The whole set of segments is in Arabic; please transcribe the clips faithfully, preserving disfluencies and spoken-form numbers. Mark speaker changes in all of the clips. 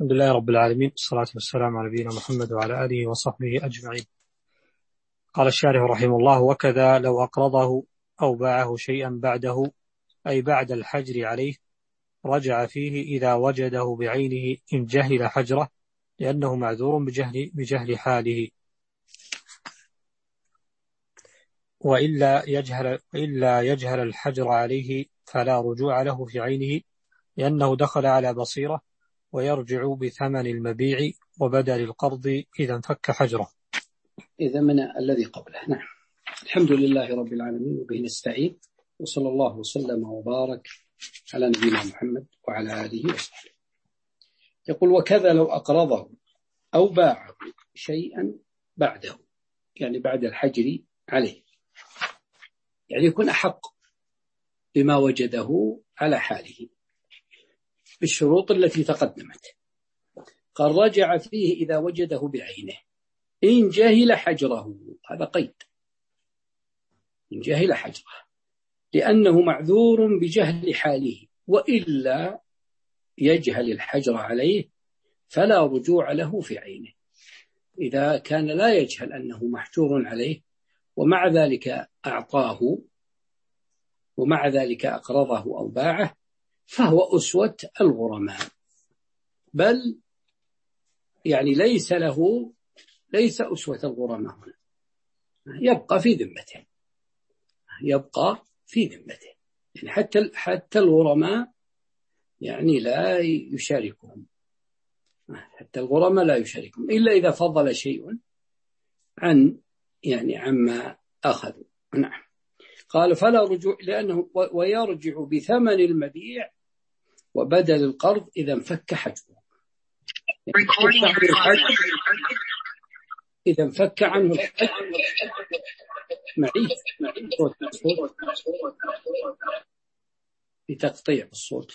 Speaker 1: الحمد لله رب العالمين، والصلاة والسلام على نبينا محمد وعلى آله وصحبه أجمعين. قال الشارح رحمه الله: وكذا لو أقرضه أو باعه شيئا بعده، أي بعد الحجر عليه، رجع فيه إذا وجده بعينه إن جهل حجره، لأنه معذور بجهل, بجهل حاله، وإلا يجهل, وإلا يجهل الحجر عليه فلا رجوع له في عينه، لأنه دخل على بصيرة، ويرجع بثمن المبيع وبدل القرض إذا انفك حجره.
Speaker 2: إذا من الذي قبله. نعم. الحمد لله رب العالمين وبه نستعين، وصلى الله وسلم وبارك على نبينا محمد وعلى آله وصحبه. يقول: وكذا لو أقرضه أو باعه شيئا بعده، يعني بعد الحجر عليه، يعني يكون أحق بما وجده على حاله بالشروط التي تقدمت. قال: رجع فيه إذا وجده بعينه إن جهل حجره. هذا قيد، إن جهل حجره، لأنه معذور بجهل حاله، وإلا يجهل الحجر عليه فلا رجوع له في عينه. إذا كان لا يجهل أنه محجور عليه ومع ذلك أعطاه ومع ذلك أقرضه أو باعه، فهو أسوة الغرماء، بل يعني ليس له ليس أسوة الغرماء هنا، يبقى في ذمته يبقى في ذمته يعني حتى حتى الغرماء يعني لا يشاركهم حتى الغرماء لا يشاركهم إلا إذا فضل شيء عن يعني عما أخذوا. نعم. قال: فلا رجوع، لأنه ويرجع بثمن المبيع وبدل القرض إذا انفك حجبه، يعني إذا انفك عنه الحجب. معي بتقطيع الصوت.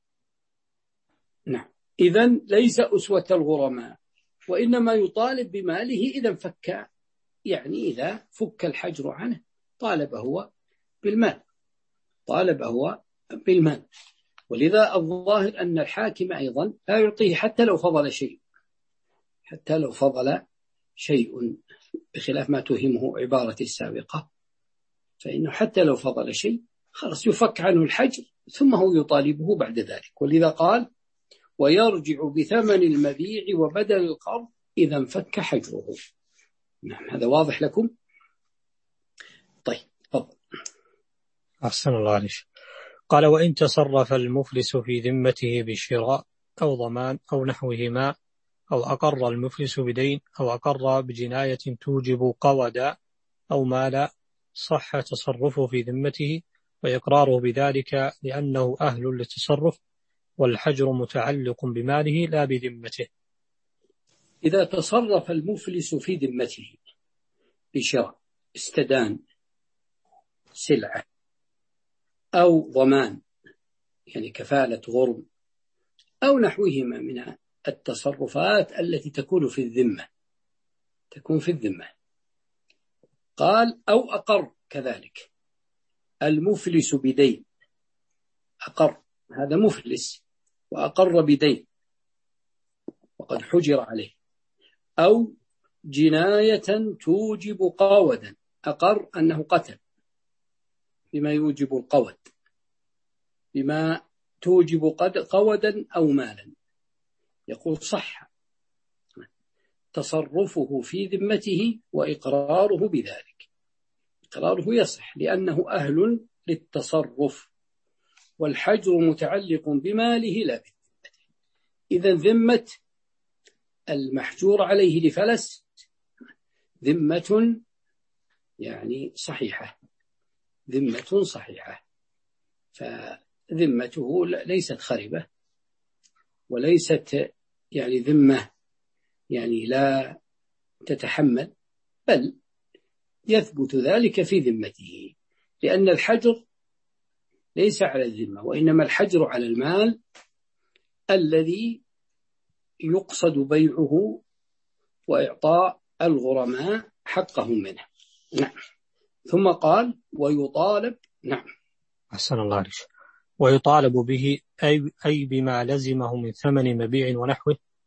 Speaker 2: نعم. إذن ليس أسوة الغرماء، وإنما يطالب بماله إذا انفك، يعني إذا فك الحجر عنه طالب هو بالمال طالب هو بالمال ولذا الظاهر أن الحاكم أيضا لا يعطيه حتى لو فضل شيء حتى لو فضل شيء بخلاف ما تهمه عبارة السابقة، فإنه حتى لو فضل شيء خلاص يفك عنه الحجر ثم هو يطالبه بعد ذلك. ولذا قال: ويرجع بثمن المبيع وبدل القرض إذا انفك حجره. نعم. هذا واضح لكم؟ طيب تفضل.
Speaker 1: أحسن الله عليك. قال: وإن تصرف المفلس في ذمته بشراء أو ضمان أو نحوهما، أو أقر المفلس بدين أو أقر بجناية توجب قودا أو مالا، صح تصرفه في ذمته وإقراره بذلك، لأنه أهل للتصرف، والحجر متعلق بماله لا بذمته.
Speaker 2: إذا تصرف المفلس في ذمته بشراء، استدان سلعة أو ضمان يعني كفالة غرم أو نحوهما من التصرفات التي تكون في الذمة تكون في الذمة قال: أو أقر كذلك المفلس بدين، أقر، هذا مفلس وأقر بدين وقد حجر عليه، أو جناية توجب قودا، أقر أنه قتل بما يوجب القود، بما توجب قودا أو مالا، يقول: صح تصرفه في ذمته وإقراره بذلك. إقراره يصح لأنه أهل للتصرف، والحجر متعلق بماله لا بذمته. إذا ذمة المحجور عليه لفلس ذمة يعني صحيحة ذمة صحيحة فذمته ليست خربة وليست يعني ذمة يعني لا تتحمل، بل يثبت ذلك في ذمته، لأن الحجر ليس على الذمة، وإنما الحجر على المال الذي يقصد بيعه وإعطاء الغرماء حقهم منه. نعم. ثم قال: ويطالب. نعم.
Speaker 1: أحسن الله عليك. ويطالب به أي, أي بما لزمه من ثمن مبيع ونحوه،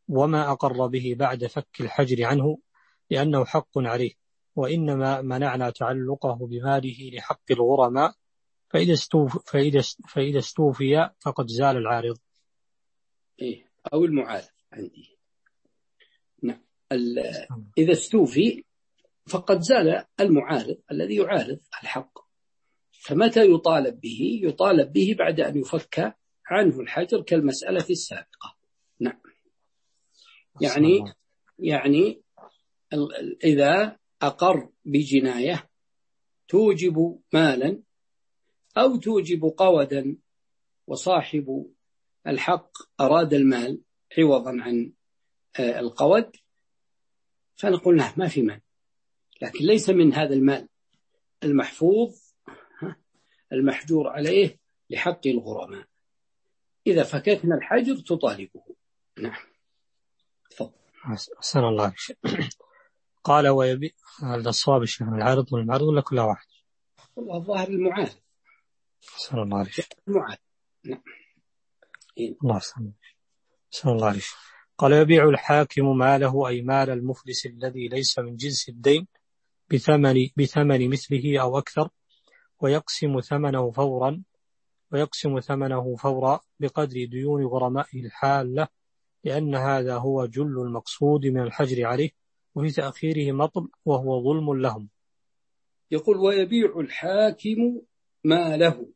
Speaker 1: وما أقر به بعد فك الحجر عنه لأنه حق عليه، وإنما منعنا تعلقه بماله لحق الغرماء، فإذا استوفي, فإذا فإذا استوفي فقد زال العارض.
Speaker 2: إيه أو المعارض عندي. نعم. إذا استوفي فقد زال المعارض الذي يعارض الحق. فمتى يطالب به؟ يطالب به بعد أن يفك عنه الحجر كالمسألة السابقة. نعم. يعني يعني إذا أقر بجناية توجب مالا أو توجب قودا وصاحب الحق أراد المال عوضا عن القود، فنقول له ما في مال، لكن ليس من هذا المال المحفوظ المحجور عليه لحق الغرماء. إذا فككنا الحجر تطالبه. نعم. تفضل.
Speaker 1: أحسن الله عليك. قال ويبي هذا الصواب الشيخ، العارض والمعارض ولا كل واحد؟
Speaker 2: والله الظاهر المعارض.
Speaker 1: أحسن الله عليك.
Speaker 2: المعارض. نعم.
Speaker 1: الله أحسن. أحسن الله عليك. قال يبيع الحاكم ماله أي مال المفلس الذي ليس من جنس الدين بثمن بثمن مثله أو أكثر، ويقسم ثمنه فورا ويقسم ثمنه فورا بقدر ديون غرمائه الحالة، لأن هذا هو جل المقصود من الحجر عليه، وفي تأخيره مطل وهو ظلم لهم.
Speaker 2: يقول ويبيع الحاكم ماله،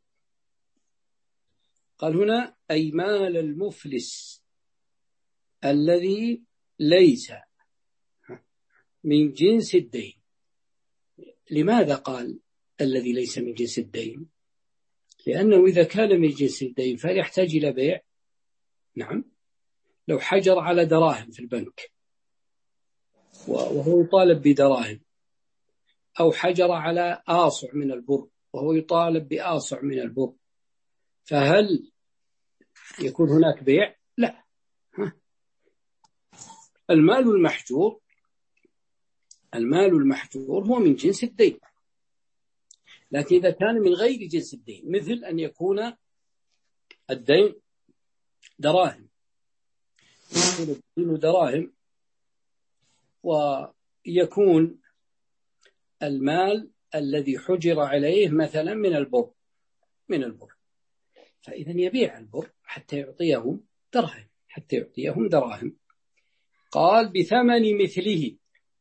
Speaker 2: قال هنا أي مال المفلس الذي ليس من جنس الدين. لماذا قال الذي ليس من جنس الدين؟ لأنه إذا كان من جنس الدين فهل يحتاج إلى بيع؟ نعم. لو حجر على دراهم في البنك وهو يطالب بدراهم، أو حجر على آصع من البر وهو يطالب بآصع من البر، فهل يكون هناك بيع؟ لا. المال المحجور المال المحجور هو من جنس الدين، لكن إذا كان من غير جنس الدين، مثل أن يكون الدين دراهم، يكون دراهم ويكون المال الذي حجر عليه مثلا من البر من البر فإذا يبيع البر حتى يعطيهم دراهم حتى يعطيهم دراهم. قال بثمن مثله،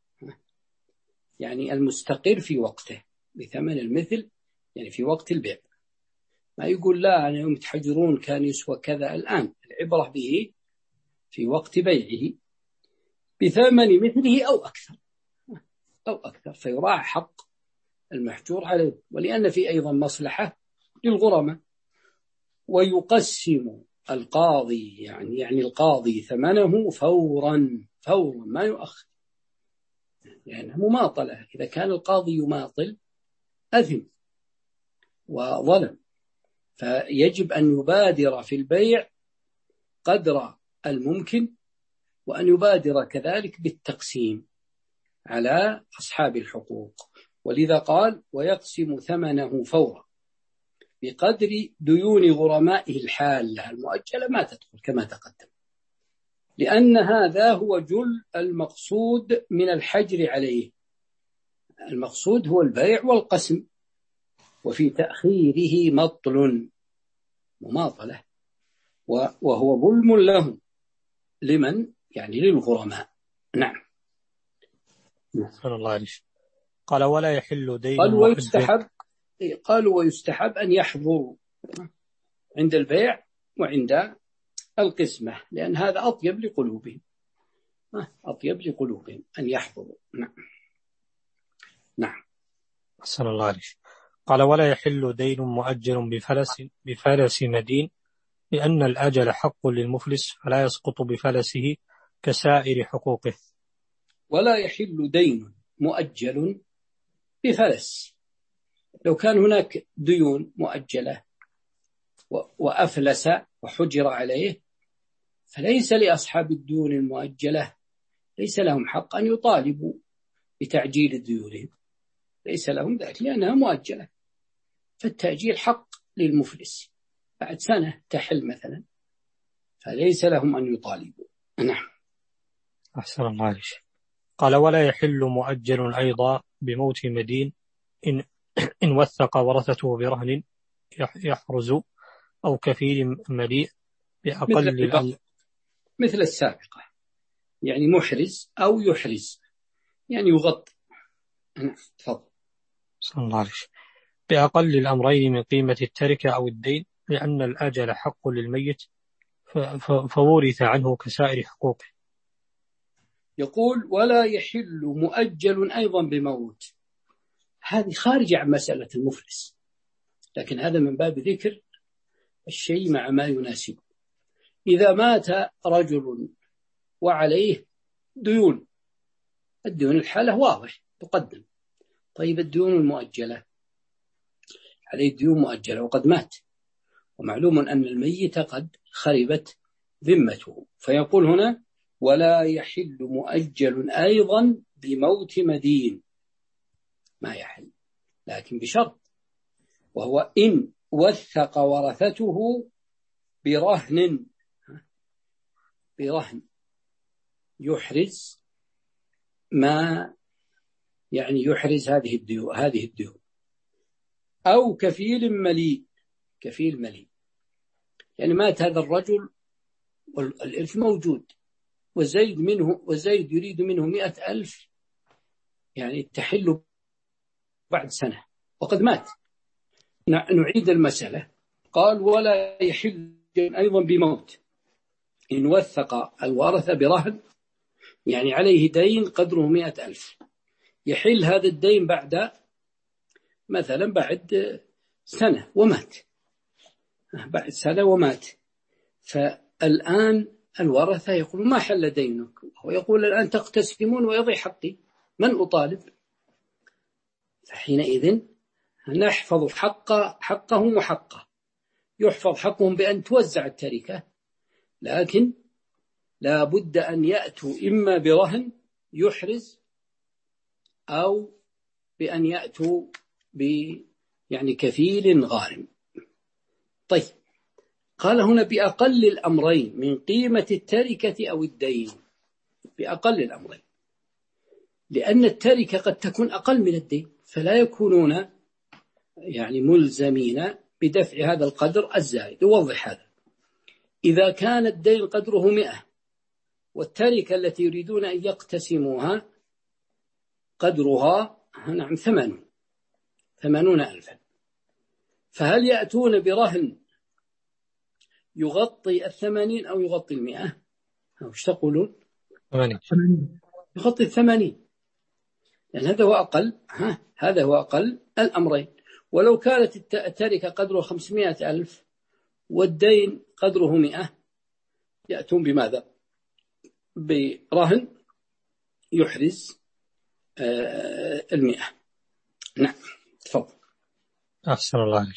Speaker 2: يعني المستقر في وقته، بثمن المثل يعني في وقت البيع. ما يقول لا أنا يوم تحجرون كان يسوى كذا الآن، العبرة به في وقت بيعه بثمن مثله أو أكثر أو أكثر فيراعى حق المحجور عليه، ولأن في أيضا مصلحة للغرماء. ويقسم القاضي يعني يعني القاضي ثمنه فورا فورا ما يؤخر، يعني مماطلة. إذا كان القاضي يماطل أثم وظلم، فيجب أن يبادر في البيع قدر الممكن، وأن يبادر كذلك بالتقسيم على أصحاب الحقوق. ولذا قال ويقسم ثمنه فورا بقدر ديون غرمائه الحالة، المؤجلة ما تدخل كما تقدم، لأن هذا هو جل المقصود من الحجر عليه. المقصود هو البيع والقسم، وفي تأخيره مطل مماطلة، وهو ظلم لهم. لمن؟ يعني للغرماء. نعم.
Speaker 1: سبحان الله عليه. قال ولا يحل دين
Speaker 2: قالوا ويستحب قالوا ويستحب أن يحضروا عند البيع وعند القسمة، لأن هذا أطيب لقلوبهم أطيب لقلوبهم أن يحضروا. نعم. نعم.
Speaker 1: أحسن الله عليه. قال ولا يحل دين مؤجل بفلس بفلس مدين، لأن الأجل حق للمفلس فلا يسقط بفلسه كسائر حقوقه.
Speaker 2: ولا يحل دين مؤجل بفلس. لو كان هناك ديون مؤجلة وأفلس وحجر عليه، فليس لأصحاب الديون المؤجلة ليس لهم حق أن يطالبوا بتعجيل ديونهم، ليس لهم ذلك لأنها مؤجلة. فالتأجيل حق للمفلس، بعد سنة تحل مثلا، فليس لهم أن يطالبوا. نعم.
Speaker 1: أحسن الله عليك. قال ولا يحل مؤجل أيضا بموت مدين إن, إن وثق ورثته برهن يحرز أو كفيل مليء بأقل الأمر
Speaker 2: مثل السابقة، يعني محرز أو يحرز، يعني يغطي. تفضل.
Speaker 1: صلى الله عليه وسلم. بأقل الأمرين من قيمة التركة أو الدين، لأن الأجل حق للميت فورث عنه كسائر حقوقه.
Speaker 2: يقول ولا يحل مؤجل أيضا بموت، هذه خارجة عن مسألة المفلس، لكن هذا من باب ذكر الشيء مع ما يناسبه. إذا مات رجل وعليه ديون، الديون الحالة واضح تقدم. طيب الديون المؤجلة، عليه ديون مؤجلة وقد مات، ومعلوم أن الميت قد خربت ذمته، فيقول هنا ولا يحل مؤجل أيضا بموت مدين، ما يحل، لكن بشرط، وهو إن وثق ورثته برهن، برهن يحرز ما يعني يحرز هذه الديون هذه الديون أو كفيل مليء، كفيل مليء يعني مات هذا الرجل والإرث موجود وزيد منه وزيد يريد منه مئة ألف، يعني تحل بعد سنة وقد مات. نعيد المسألة. قال ولا يحل أيضا بموت إن وثق الورثة برهن، يعني عليه دين قدره مئة ألف، يحل هذا الدين بعد مثلا بعد سنة ومات، بعد سنة ومات، فالآن الورثة يقولون ما حل دينك، ويقول الآن تقتسمون ويضيع حقي، من أطالب؟ فحينئذ نحفظ حق حقهم وحقه، يحفظ حقهم بأن توزع التركة، لكن لا بد أن يأتوا إما برهن يحرز أو بأن يأتوا ب يعني كفيل غارم. طيب قال هنا بأقل الأمرين من قيمة التركة أو الدين، بأقل الأمرين، لأن التركة قد تكون أقل من الدين، فلا يكونون يعني ملزمين بدفع هذا القدر الزائد. يوضح هذا، إذا كان الدين قدره مئة والتركة التي يريدون أن يقتسموها قدرها نعم ثمانون ثمانون ألفا، فهل يأتون برهن يغطي الثمانين أو يغطي المئة؟ وش تقولون؟ يغطي الثمانين، لأن هذا هو أقل ها هذا هو أقل الأمرين. ولو كانت التركة قدره خمسمائة ألف والدين قدره مئة، يأتون بماذا؟ برهن يحرز آه المئة. نعم تفضل.
Speaker 1: أحسن الله عليك.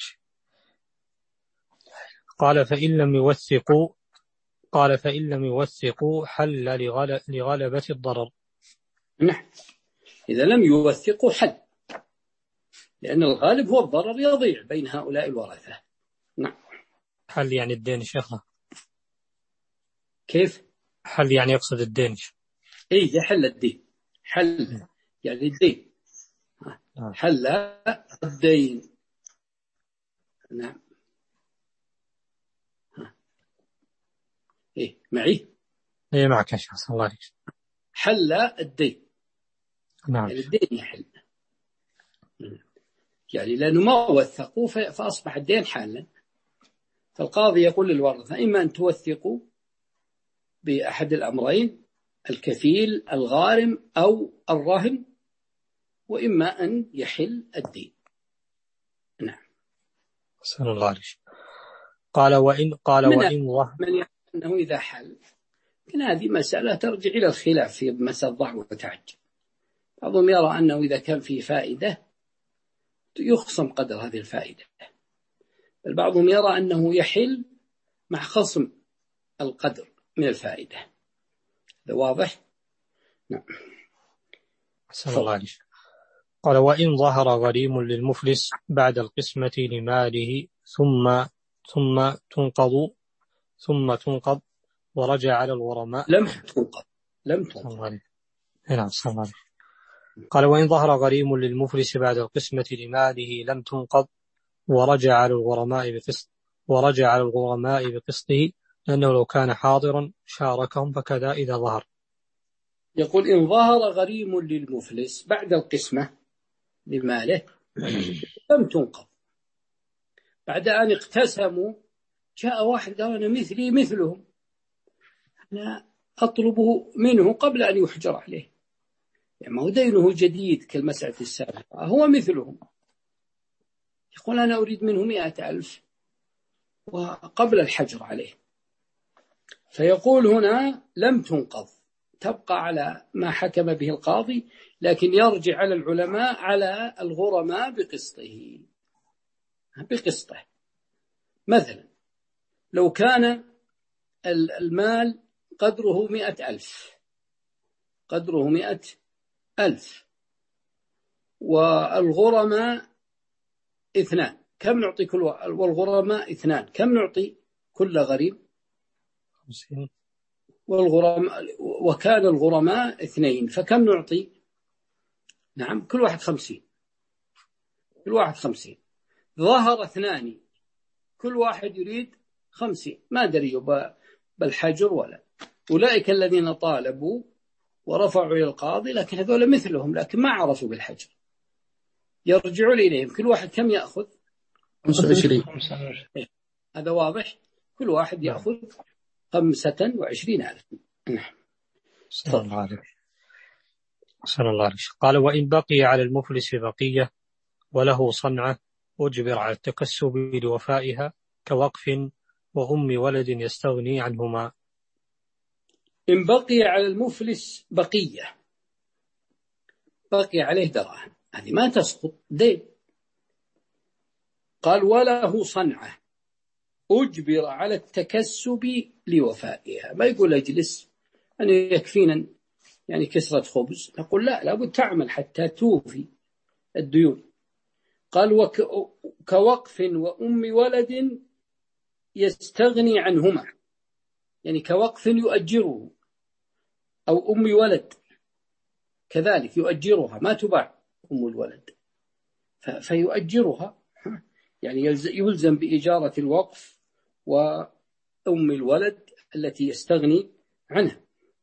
Speaker 1: قال فإن لم يوثقوا قال فإن لم يوثقوا حل لغلبة الضرر.
Speaker 2: نعم، إذا لم يوثقوا حل، لأن الغالب هو الضرر يضيع بين هؤلاء الورثة. نعم.
Speaker 1: حل يعني الدين شيخنا؟
Speaker 2: كيف؟
Speaker 1: حل يعني يقصد الدين.
Speaker 2: إيه يحل الدين، حل يعني الدين، حل الدين. نعم. إيه معي؟
Speaker 1: إيه معك يا شيخ الله عليك.
Speaker 2: حل الدين.
Speaker 1: نعم.
Speaker 2: يعني الدين يحل، يعني لأنه ما وثقوا فأصبح الدين حالا. فالقاضي يقول للورثة إما أن توثقوا بأحد الأمرين، الكفيل الغارم أو الرهن، وإما أن يحل الدين. نعم.
Speaker 1: صلى الله عليه. قال وإن قال
Speaker 2: من
Speaker 1: وإن
Speaker 2: من يعلم أنه إذا حل، لكن هذه مسألة ترجع إلى الخلاف في مسألة ضع وتعجل. بعضهم يرى أنه إذا كان فيه فائدة يخصم قدر هذه الفائدة، بل بعضهم يرى أنه يحل مع خصم القدر من الفائدة. هذا واضح؟ نعم.
Speaker 1: صلى الله عليه. قال وإن ظهر غريم للمفلس بعد القسمة لماله ثم ثم تنقض ثم تنقض ورجع على الغرماء.
Speaker 2: لم تنقض لم تنقض.
Speaker 1: نعم. قال وإن ظهر غريم للمفلس بعد القسمة لماله لم تنقض ورجع على الغرماء بقسط ورجع على الغرماء بقسطه، لأنه لو كان حاضرا شاركهم، فكذا إذا ظهر.
Speaker 2: يقول إن ظهر غريم للمفلس بعد القسمة لماله لم تنقض. بعد أن اقتسموا جاء واحد قال أنا مثلي مثلهم، أنا أطلبه منه قبل أن يحجر عليه، يعني ما هو دينه جديد كالمسألة السابقة، هو مثلهم. يقول أنا أريد منه مئة ألف وقبل الحجر عليه، فيقول هنا لم تنقض، تبقى على ما حكم به القاضي، لكن يرجع على العلماء على الغرماء بقسطه بقسطه. مثلا لو كان المال قدره مئة ألف قدره مئة ألف والغرماء اثنان، كم نعطي كل واحد؟ والغرماء اثنان، كم نعطي كل غريم؟
Speaker 1: خمسين.
Speaker 2: والغرماء وكان الغرماء اثنين، فكم نعطي؟ نعم كل واحد خمسين، كل واحد خمسين. ظهر اثنان كل واحد يريد خمسين، ما دريوا بالحجر ولا. أولئك الذين طالبوا ورفعوا إلى القاضي، لكن هذول مثلهم لكن ما عرفوا بالحجر، يرجعون إليهم كل واحد كم يأخذ؟ خمسة وعشرين. هذا واضح، كل واحد يأخذ خمسة وعشرين ألف. نعم.
Speaker 1: صلى الله عليه صلى الله عليه. قال وإن بقي على المفلس بقية وله صنعة أجبر على التكسب لوفائها كوقف وأم ولد يستغني عنهما.
Speaker 2: إن بقي على المفلس بقية، بقي عليه دراهم، هذه ما تسقط دين. قال وله صنعة أجبر على التكسب لوفائها، ما يقول أجلس أن يكفينا يعني كسرة خبز، نقول لا، لابد تعمل حتى توفي الديون. قال وك كوقف وأم ولد يستغني عنهما، يعني كوقف يؤجره أو أم ولد كذلك يؤجرها، ما تباع أم الولد فيؤجرها، يعني يلزم بإجارة الوقف وأم الولد التي يستغني عنها.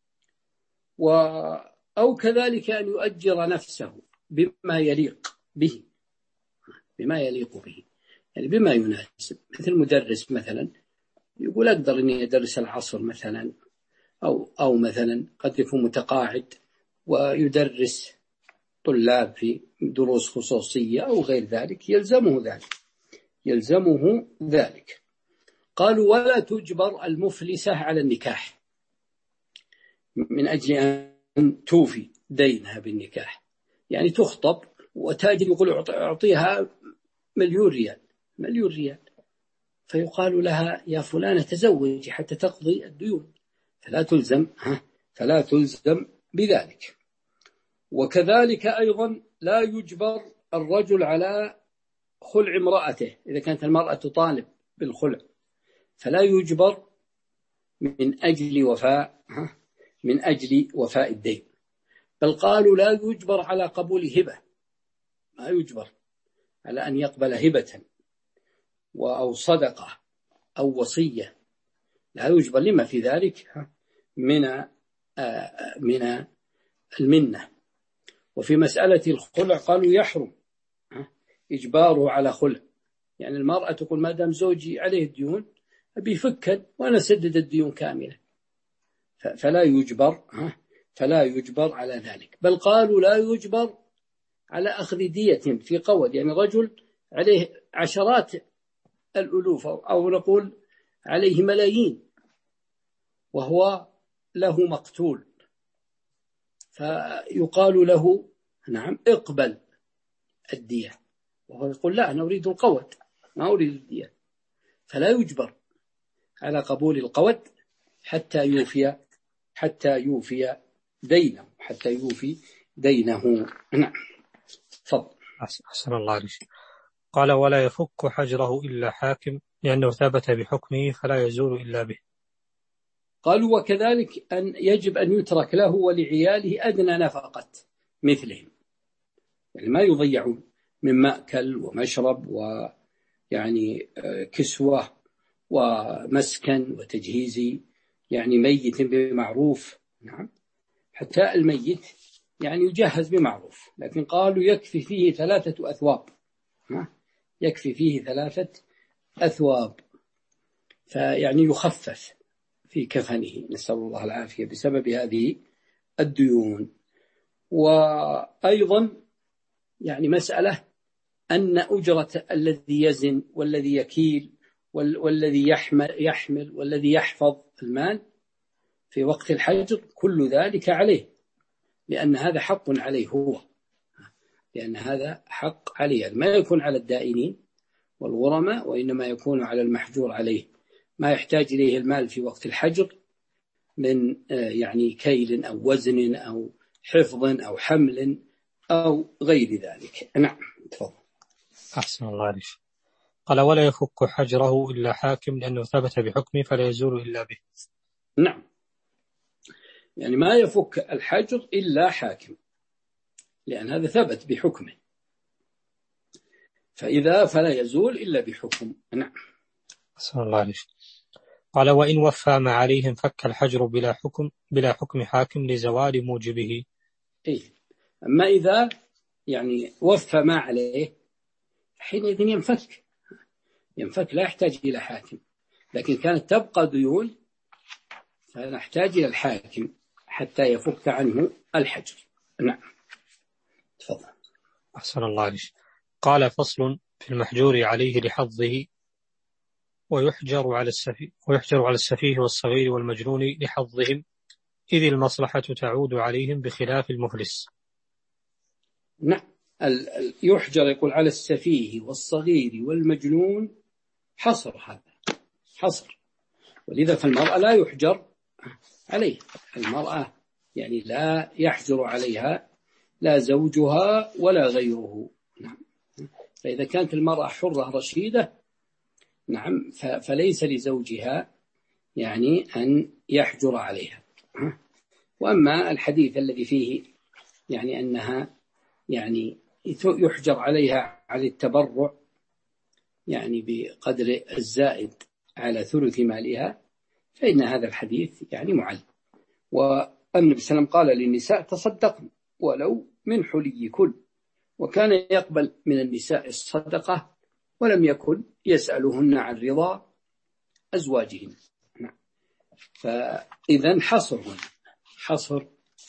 Speaker 2: أو كذلك أن يؤجر نفسه بما يليق به، بما يليق به يعني بما يناسب، مثل مدرس مثلا يقول أقدر أني أدرس العصر مثلا، أو, أو مثلا قد يكون متقاعد ويدرس طلاب في دروس خصوصية أو غير ذلك، يلزمه ذلك يلزمه ذلك. قالوا ولا تجبر المفلسة على النكاح من أجل أن توفي دينها بالنكاح، يعني تخطب وتاجر يقول أعطيها مليون ريال مليون ريال فيقال لها يا فلانة تزوجي حتى تقضي الديون، فلا تلزم فلا تلزم بذلك. وكذلك أيضا لا يجبر الرجل على خلع امرأته، إذا كانت المرأة تطالب بالخلع فلا يجبر من أجل وفاء من أجل وفاء الدين، بل قالوا لا يجبر على قبول هبة، ما يجبر على أن يقبل هبة أو صدقة أو وصية، لا يجبر لما في ذلك من من المنة. وفي مسألة الخلع قالوا يحرم إجباره على خلع، يعني المرأة تقول ما دام زوجي عليه الديون أبي فكا وأنا سدد الديون كاملة، فلا يجبر فلا يجبر على ذلك. بل قالوا لا يجبر على أخذ دية في قود، يعني رجل عليه عشرات الألوف أو نقول عليه ملايين وهو له مقتول، فيقال له نعم اقبل الدية، وهو يقول لا أنا أريد القود ما أريد الدية، فلا يجبر على قبول القود حتى يوفي حتى يوفي دينه حتى يوفي دينه. نعم. تفضل.
Speaker 1: أحسن الله عليك. قال ولا يفك حجره إلا حاكم، لأنه ثبت بحكمه فلا يزول إلا به.
Speaker 2: قالوا وكذلك أن يجب أن يترك له ولعياله أدنى نفقة مثلهم، يعني ما يضيعون من مأكل ومشرب ويعني كسوة ومسكن وتجهيز يعني ميت بمعروف. نعم، حتى الميت يعني يجهز بمعروف، لكن قالوا يكفي فيه ثلاثة أثواب، يكفي فيه ثلاثة أثواب، فيعني يخفف في كفنه، نسأل الله العافية، بسبب هذه الديون. وأيضا يعني مسألة أن أجرة الذي يزن والذي يكيل والذي يحمل, يحمل والذي يحفظ المال في وقت الحجر كل ذلك عليه، لأن هذا حق عليه هو، لأن هذا حق عليه، ما يكون على الدائنين والغرماء، وإنما يكون على المحجور عليه، ما يحتاج إليه المال في وقت الحجر من يعني كيل أو وزن أو حفظ أو حمل أو غير ذلك. نعم تفضل.
Speaker 1: أحسن الله عليك. قال ولا يفك حجره إلا حاكم لأنه ثبت بحكمه فلا يزول إلا به.
Speaker 2: نعم، يعني ما يفك الحجر إلا حاكم، لأن هذا ثبت بحكمه، فإذا فلا يزول إلا بحكم. نعم.
Speaker 1: أحسن الله عليك. قال وإن وفى ما عليه انفك الحجر بلا حكم بلا حكم حاكم لزوال موجبه.
Speaker 2: إيه، أما إذا يعني وفى ما عليه حينئذ ينفك ينفك لا يحتاج إلى حاكم، لكن كانت تبقى ديون فنحتاج إلى الحاكم حتى يفك عنه الحجر. نعم تفضل.
Speaker 1: أحسن الله عليك. قال فصل في المحجور عليه لحظه ويحجر على السفيه ويحجر على السفيه والصغير والمجنون لحظهم إذ المصلحة تعود عليهم بخلاف المفلس.
Speaker 2: نعم، يحجر يقول على السفيه والصغير والمجنون، حصر، هذا حصر، ولذا فالمرأة لا يحجر عليه، المرأة يعني لا يحجر عليها لا زوجها ولا غيره. نعم، فإذا كانت المرأة حرة رشيدة نعم فليس لزوجها يعني أن يحجر عليها. وأما الحديث الذي فيه يعني أنها يعني يحجر عليها على التبرع يعني بقدر الزائد على ثلث مالها، فإن هذا الحديث يعني معل. والنبي صلى الله عليه وسلم قال للنساء تصدقن ولو من حلي كل، وكان يقبل من النساء الصدقة ولم يكن يسألهن عن رضا أزواجهن. فإذا حصر حصر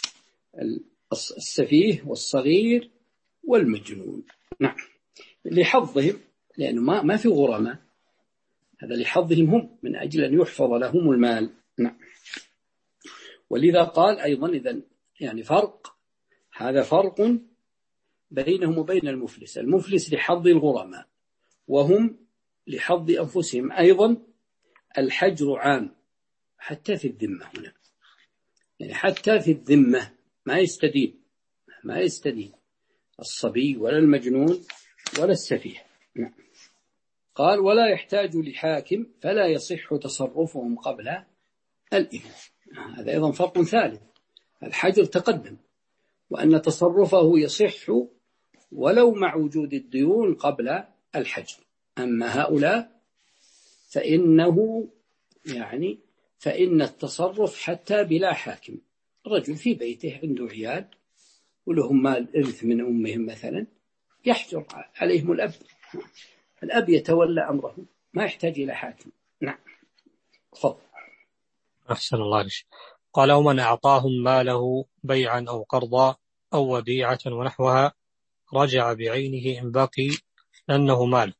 Speaker 2: السفيه والصغير والمجنون. نعم، لحظهم، لأنه ما ما في غرماء، هذا لحظهم هم من أجل أن يحفظ لهم المال. نعم، ولذا قال أيضا إذا يعني فرق، هذا فرق بينهم وبين المفلس. المفلس لحظ الغرماء وهم لحظ أنفسهم. أيضا الحجر عام حتى في الذمة هنا، يعني حتى في الذمة ما يستدين ما يستدين الصبي ولا المجنون ولا السفيه. نعم. قال ولا يحتاج لحاكم فلا يصح تصرفهم قبل الإمام. هذا أيضا فرق ثالث، الحجر تقدم وأن تصرفه يصح ولو مع وجود الديون قبل الحجر. أما هؤلاء فإنه يعني فإن التصرف حتى بلا حاكم، رجل في بيته عنده عيال ولهم مال إرث من أمهم مثلا، يحجر عليهم الأب، الأب يتولى أمرهم، ما يحتاج إلى حاكم. نعم تفضل.
Speaker 1: أحسن الله عليك. قال ومن أعطاهم ماله بيعا أو قرضا أو وديعة ونحوها رجع بعينه إن بقي لأنه مال.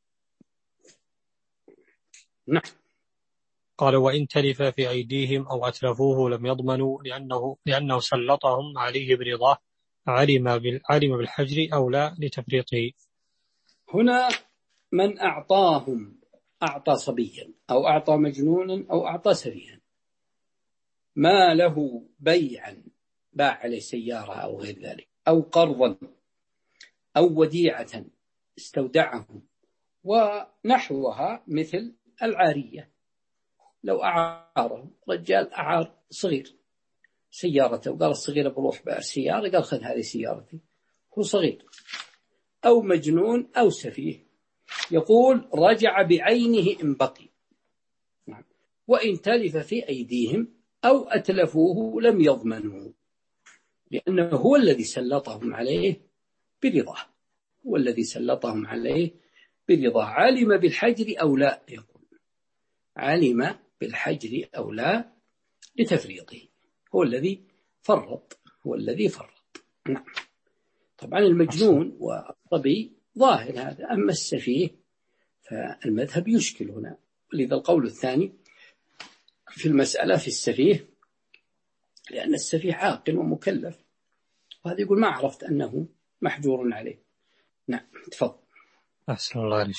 Speaker 2: نعم.
Speaker 1: قال وإن تلف في أيديهم أو أتلفوه لم يضمنوا لأنه, لأنه سلطهم عليه برضاه علم بالعلم بالحجر أو لا لتفريطه.
Speaker 2: هنا من أعطاهم أعطى صبيا أو أعطى مجنونا أو أعطى سفيها ما له بيعا، باع عليه سيارة أو غير ذلك، أو قرضا أو وديعة استودعهم ونحوها مثل العارية، لو أعاره رجال، أعار صغير سيارته وقال الصغير بروح بالسيارة، قال خذ هذه سيارتي، هو صغير، أو مجنون أو سفيه، يقول رجع بعينه إن بقي، وإن تلف في أيديهم أو أتلفوه لم يضمنوا، لأنه هو الذي سلطهم عليه برضاه، هو الذي سلطهم عليه برضاه. علم بالحجر أو لا، يقول علم بالحجر أو لا لتفريطه، هو الذي فرط، هو الذي فرط. نعم. طبعا المجنون والصبي ظاهر هذا، أما السفيه فالمذهب يشكل هنا، ولذا القول الثاني في المسألة في السفيه، لأن السفيه عاقل ومكلف، وهذا يقول ما عرفت أنه محجور عليه. نعم تفضل.
Speaker 1: أحسن الله عليك.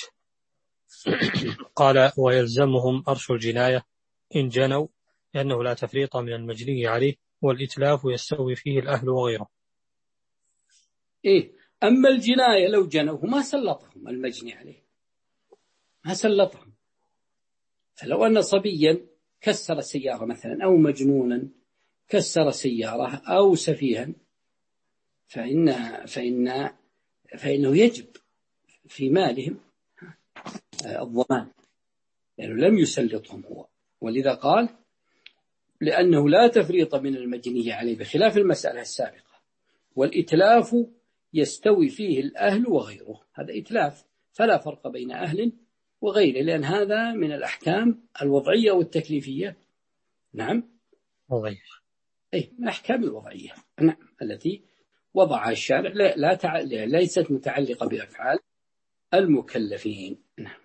Speaker 1: قال ويلزمهم أرش الجناية إن جنوا، لأنه لا تفريط من المجني عليه، والإتلاف يستوي فيه الأهل وغيره.
Speaker 2: إيه، أما الجناية لو جنوه ما سلطهم المجني عليه، ما سلطهم. فلو أن صبيا كسر سيارة مثلا، أو مجنونا كسر سيارة، أو سفيها، فإن فإن فإنه يجب في مالهم الضمان، لأنه يعني لم يسلطهم هو، ولذا قال لأنه لا تفريط من المجني عليه، بخلاف المسألة السابقة. والإتلاف يستوي فيه الأهل وغيره، هذا إتلاف فلا فرق بين أهل وغيره، لأن هذا من الأحكام الوضعية والتكليفية. نعم
Speaker 1: وغيره،
Speaker 2: أي من الأحكام الوضعية، نعم، التي وضعها الشارع، لا, لا تع... ليست متعلقة بأفعال المكلفين. نعم.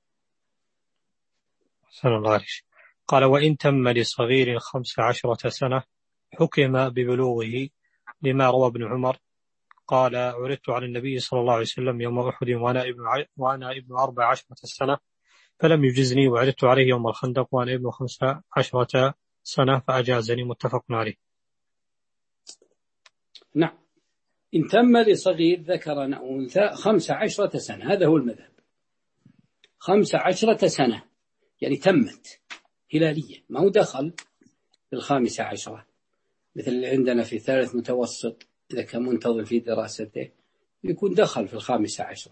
Speaker 1: أحسن الله عليك. قال وإن تم لصغير خمس عشرة سنة حكم ببلوغه، لما روى ابن عمر قال عرضت على النبي صلى الله عليه وسلم يوم أحد وأنا ابن ع... وأنا ابن أربع عشرة سنة فلم يجزني، وعرضت عليه يوم الخندق وأنا ابن خمس عشرة سنة فأجازني، متفق عليه.
Speaker 2: نعم. إن تم لصغير ذكر أو أنثى خمس عشرة سنة، هذا هو المذهب، خمس عشرة سنة يعني تمت هلالية، ما هو دخل في الخامسة عشرة مثل اللي عندنا في ثالث متوسط، إذا كان منتظم في دراسته يكون دخل في الخامسة عشرة،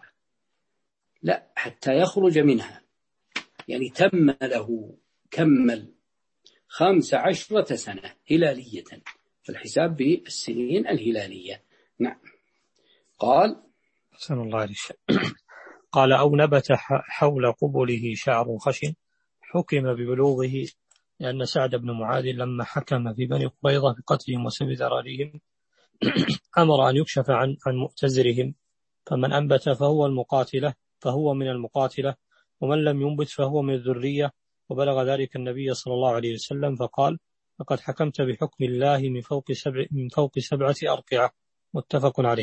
Speaker 2: لا حتى يخرج منها، يعني تم له كمل خمس عشرة سنة هلالية في الحساب بالسنين الهلالية. نعم. قال
Speaker 1: أحسن الله عليك. قال أو نبت حول قبله شعر خشن حكم ببلوغه، لأن سعد بن معاذ لما حكم في بني قريظة بقتلهم وسبي ذراريهم أمر أن يكشف عن عن مؤتزرهم، فمن أنبت فهو المقاتلة فهو من المقاتلة، ومن لم ينبت فهو من الذرية. وبلغ ذلك النبي صلى الله عليه وسلم فقال لقد حكمت بحكم الله من فوق سبع من فوق سبعة أرقعة، متفق عليه.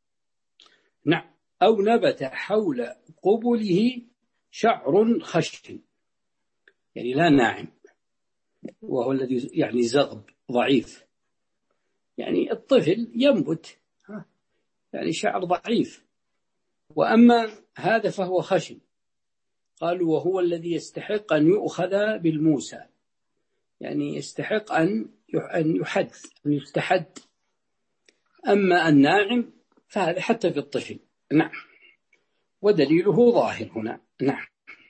Speaker 2: نعم. أو نبت حول قبله شعر خشن، يعني لا ناعم، وهو الذي يعني زغب ضعيف، يعني الطفل ينبت يعني شعر ضعيف، وأما هذا فهو خشن، قالوا وهو الذي يستحق أن يؤخذ بالموسى، يعني يستحق أن يحد أن يستحد. أما الناعم فهذا حتى في الطفل. نعم. ودليله ظاهر هنا. نعم.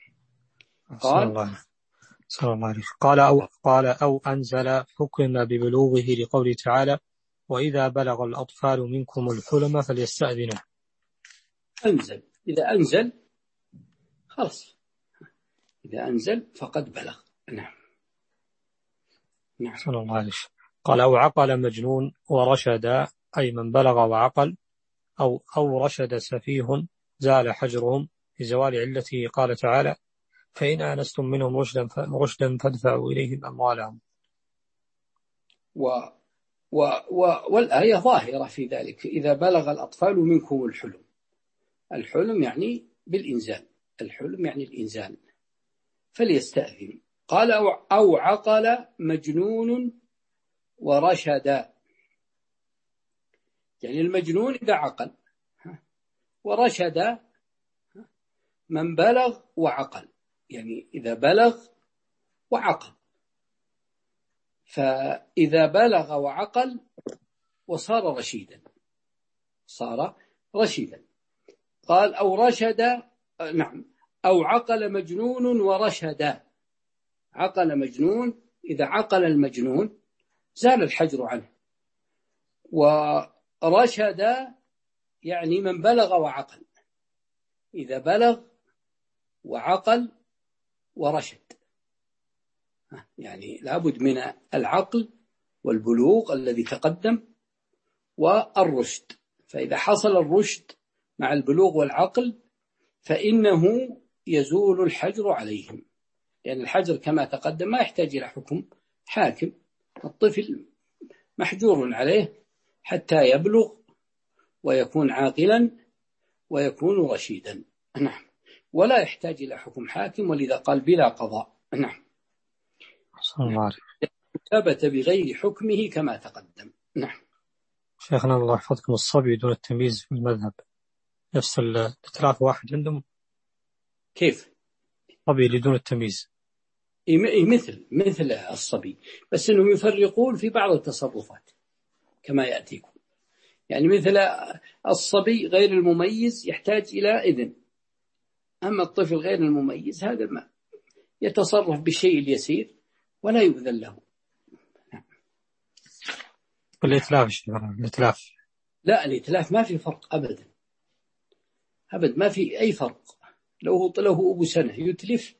Speaker 1: قال الله صلى الله عليه قال أو قال أو أنزل حكم ببلوغه لقوله تعالى وإذا بلغ الأطفال منكم الحلم فليستأذنوا.
Speaker 2: أنزل، إذا أنزل خلاص، إذا أنزل فقد بلغ. نعم.
Speaker 1: نعم. صلى الله عليه. قال أو عقل مجنون ورشد، أي من بلغ وعقل، أو أو رشد سفيه زال حجرهم لزوال علته، قال تعالى فإن آنستم منهم رشدا رشدا فادفعوا إليهم أموالهم.
Speaker 2: و و و والآية ظاهرة في ذلك، إذا بلغ الأطفال منكم الحلم، الحلم يعني بالإنزال، الحلم يعني الإنزال، فليستأذن. قال أو, أو عقل مجنون ورشد، يعني المجنون إذا عقل، ورشد من بلغ وعقل، يعني إذا بلغ وعقل. فإذا بلغ وعقل وصار رشيدا، صار رشيدا. قال أو رشد، نعم، أو عقل مجنون ورشد. عقل مجنون، إذا عقل المجنون زال الحجر عنه. ورشد يعني من بلغ وعقل، إذا بلغ وعقل ورشد، يعني لابد من العقل والبلوغ الذي تقدم والرشد. فإذا حصل الرشد مع البلوغ والعقل فإنه يزول الحجر عليهم، لأن يعني الحجر كما تقدم ما يحتاج إلى حكم حاكم. الطفل محجور عليه حتى يبلغ ويكون عاقلا ويكون رشيدا، نعم، ولا يحتاج إلى حكم حاكم، ولذا قال بلا قضاء، نعم، ثبت بغير حكمه كما تقدم. نعم.
Speaker 1: شيخنا الله يحفظكم، الصبي دون التمييز في المذهب نفس الثلاث واحد عندهم؟
Speaker 2: كيف؟
Speaker 1: الصبي اللي دون التمييز
Speaker 2: مثل مثل الصبي، بس إنهم يفرقون في بعض التصرفات كما يأتيكم. يعني مثل الصبي غير المميز يحتاج إلى إذن، أما الطفل غير المميز هذا ما يتصرف بالشيء اليسير ولا يؤذن له.
Speaker 1: والإتلاف الإتلاف
Speaker 2: لا، الإتلاف ما في فرق أبدا أبدا، ما في أي فرق. لو له أبو سنة يتلف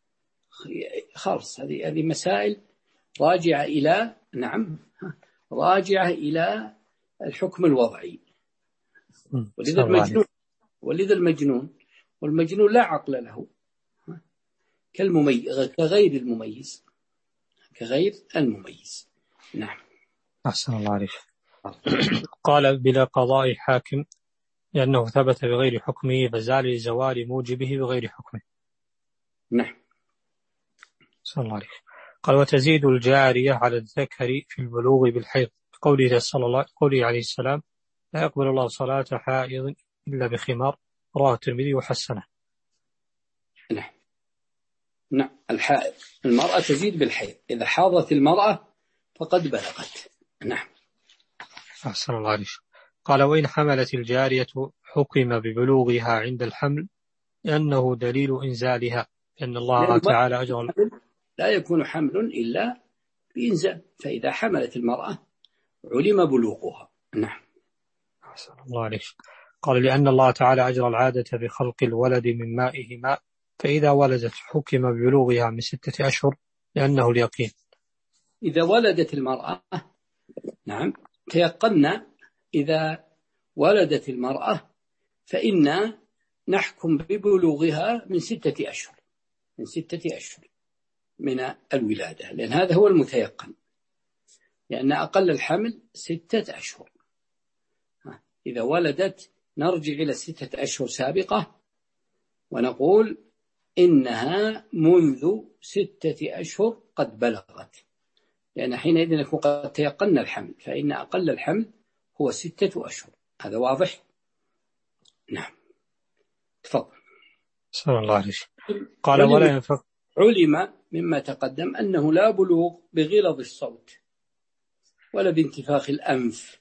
Speaker 2: خالص، هذه هذه مسائل راجعة إلى، نعم، راجعة إلى الحكم الوضعي. ولذا المجنون ولذا المجنون والمجنون لا عقل له كالمميز كغير المميز كغير المميز. نعم.
Speaker 1: أحسن الله عليك. قال بلا قضاء حاكم لأنه ثبت بغير حكمه فزال لزوال موجبه بغير حكمه.
Speaker 2: نعم.
Speaker 1: أحسن الله عليك. قال وتزيد الجارية على الذكر في البلوغ بالحيض، قوله صلى الله قوله عليه السلام لا يقبل الله صلاة حائض إلا بخمار، رواه الترمذي وحسنه.
Speaker 2: نعم. نعم. الحائض المرأة تزيد بالحيض، إذا حاضت المرأة فقد بلغت. نعم.
Speaker 1: أحسن الله عليك. قال وإن حملت الجارية حكم ببلوغها عند الحمل لأنه دليل إنزالها، لأن الله تعالى أجرى
Speaker 2: لا يكون حمل إلا بإنزال، فإذا حملت المرأة علم بلوغها. نعم.
Speaker 1: أحسن الله عليك. قال لأن الله تعالى أجرى العادة بخلق الولد من مائه ماء، فإذا ولدت حكم ببلوغها من ستة أشهر لأنه اليقين.
Speaker 2: إذا ولدت المرأة، نعم، تيقنا إذا ولدت المرأة فإن نحكم ببلوغها من ستة أشهر من ستة أشهر من الولادة، لأن هذا هو المتيقن، لأن أقل الحمل ستة أشهر. إذا ولدت نرجع إلى ستة أشهر سابقة ونقول إنها منذ ستة أشهر قد بلغت، لأن حينئذ نكون قد تيقن الحمل، فإن أقل الحمل هو ستة أشهر. هذا واضح؟ نعم. تفضل.
Speaker 1: صلى الله عليه. قال ولا ينفق.
Speaker 2: علم مما تقدم أنه لا بلوغ بغلظ الصوت ولا بانتفاخ الأنف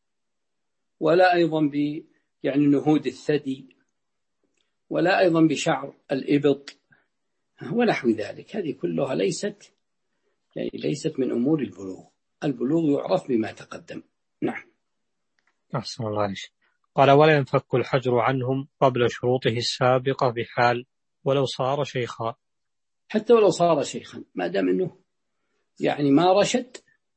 Speaker 2: ولا أيضا ب يعني نهود الثدي ولا أيضا بشعر الإبط ونحو ذلك. هذه كلها ليست يعني ليست من أمور البلوغ. البلوغ يعرف بما تقدم. نعم.
Speaker 1: أحسن الله عليك. قال ولا ينفك الحجر عنهم قبل شروطه السابقة بحال ولو صار شيخا.
Speaker 2: حتى ولو صار شيخا ما دام أنه يعني ما رشد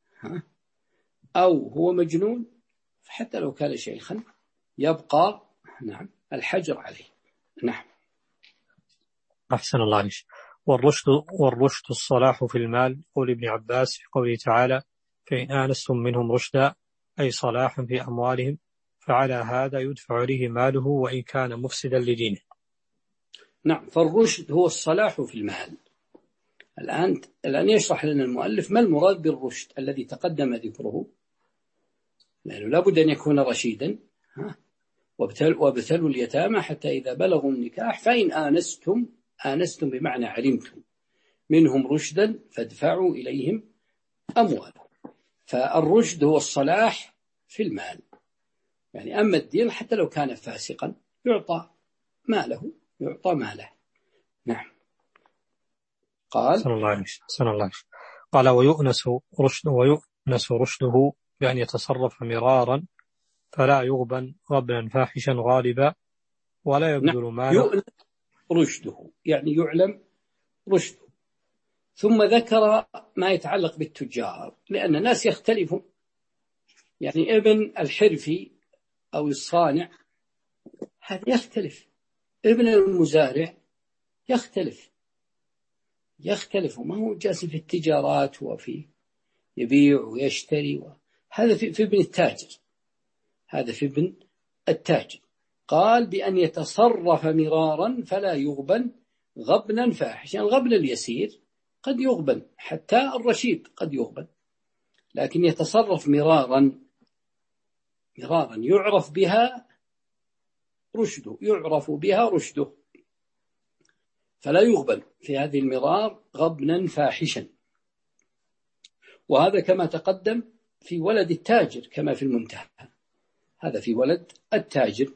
Speaker 2: أو هو مجنون، حتى لو كان شيخا يبقى، نعم، الحجر عليه. نعم.
Speaker 1: أحسن الله عليك. والرشد والرشد الصلاح في المال، قول ابن عباس في قوله تعالى فإن آنستم منهم رشدا أي صلاحا في أموالهم فعلى هذا يدفع عليه ماله وإن كان مفسدا لدينه.
Speaker 2: نعم. فالرشد هو الصلاح في المال. الآن الآن يشرح لنا المؤلف ما المراد بالرشد الذي تقدم ذكره، لأنه لابد أن يكون رشيدا. وابتلوا اليتامى حتى إذا بلغوا النكاح فإن آنستم آنستم بمعنى علمتم منهم رشدا فادفعوا إليهم أموالهم. فالرشد هو الصلاح في المال، يعني أما الدين حتى لو كان فاسقا يعطى ماله، يعطى ماله. نعم. قال
Speaker 1: صلى الله عليه صلى الله عليه قال ويؤنس رشد ويؤنس رشده بأن يتصرف مرارا فلا يغبن غبنا فاحشا غالبا ولا يبذل
Speaker 2: نعم.
Speaker 1: ماله.
Speaker 2: يؤنس رشده يعني يعلم رشده. ثم ذكر ما يتعلق بالتجار، لأن الناس يختلفون، يعني ابن الحرفي أو الصانع هذا يختلف، ابن المزارع يختلف يختلف ما هو جالس في التجارات وفي يبيع ويشتري و... هذا في, في ابن التاجر، هذا في ابن التاجر. قال بأن يتصرف مرارا فلا يغبن غبنا فاحشا. الغبن اليسير قد يغبن، حتى الرشيد قد يغبن، لكن يتصرف مرارا مرارا يعرف بها رشده، يعرف بها رشده فلا يغبن في هذه المرار غبنا فاحشا. وهذا كما تقدم في ولد التاجر كما في المنتهى، هذا في ولد التاجر.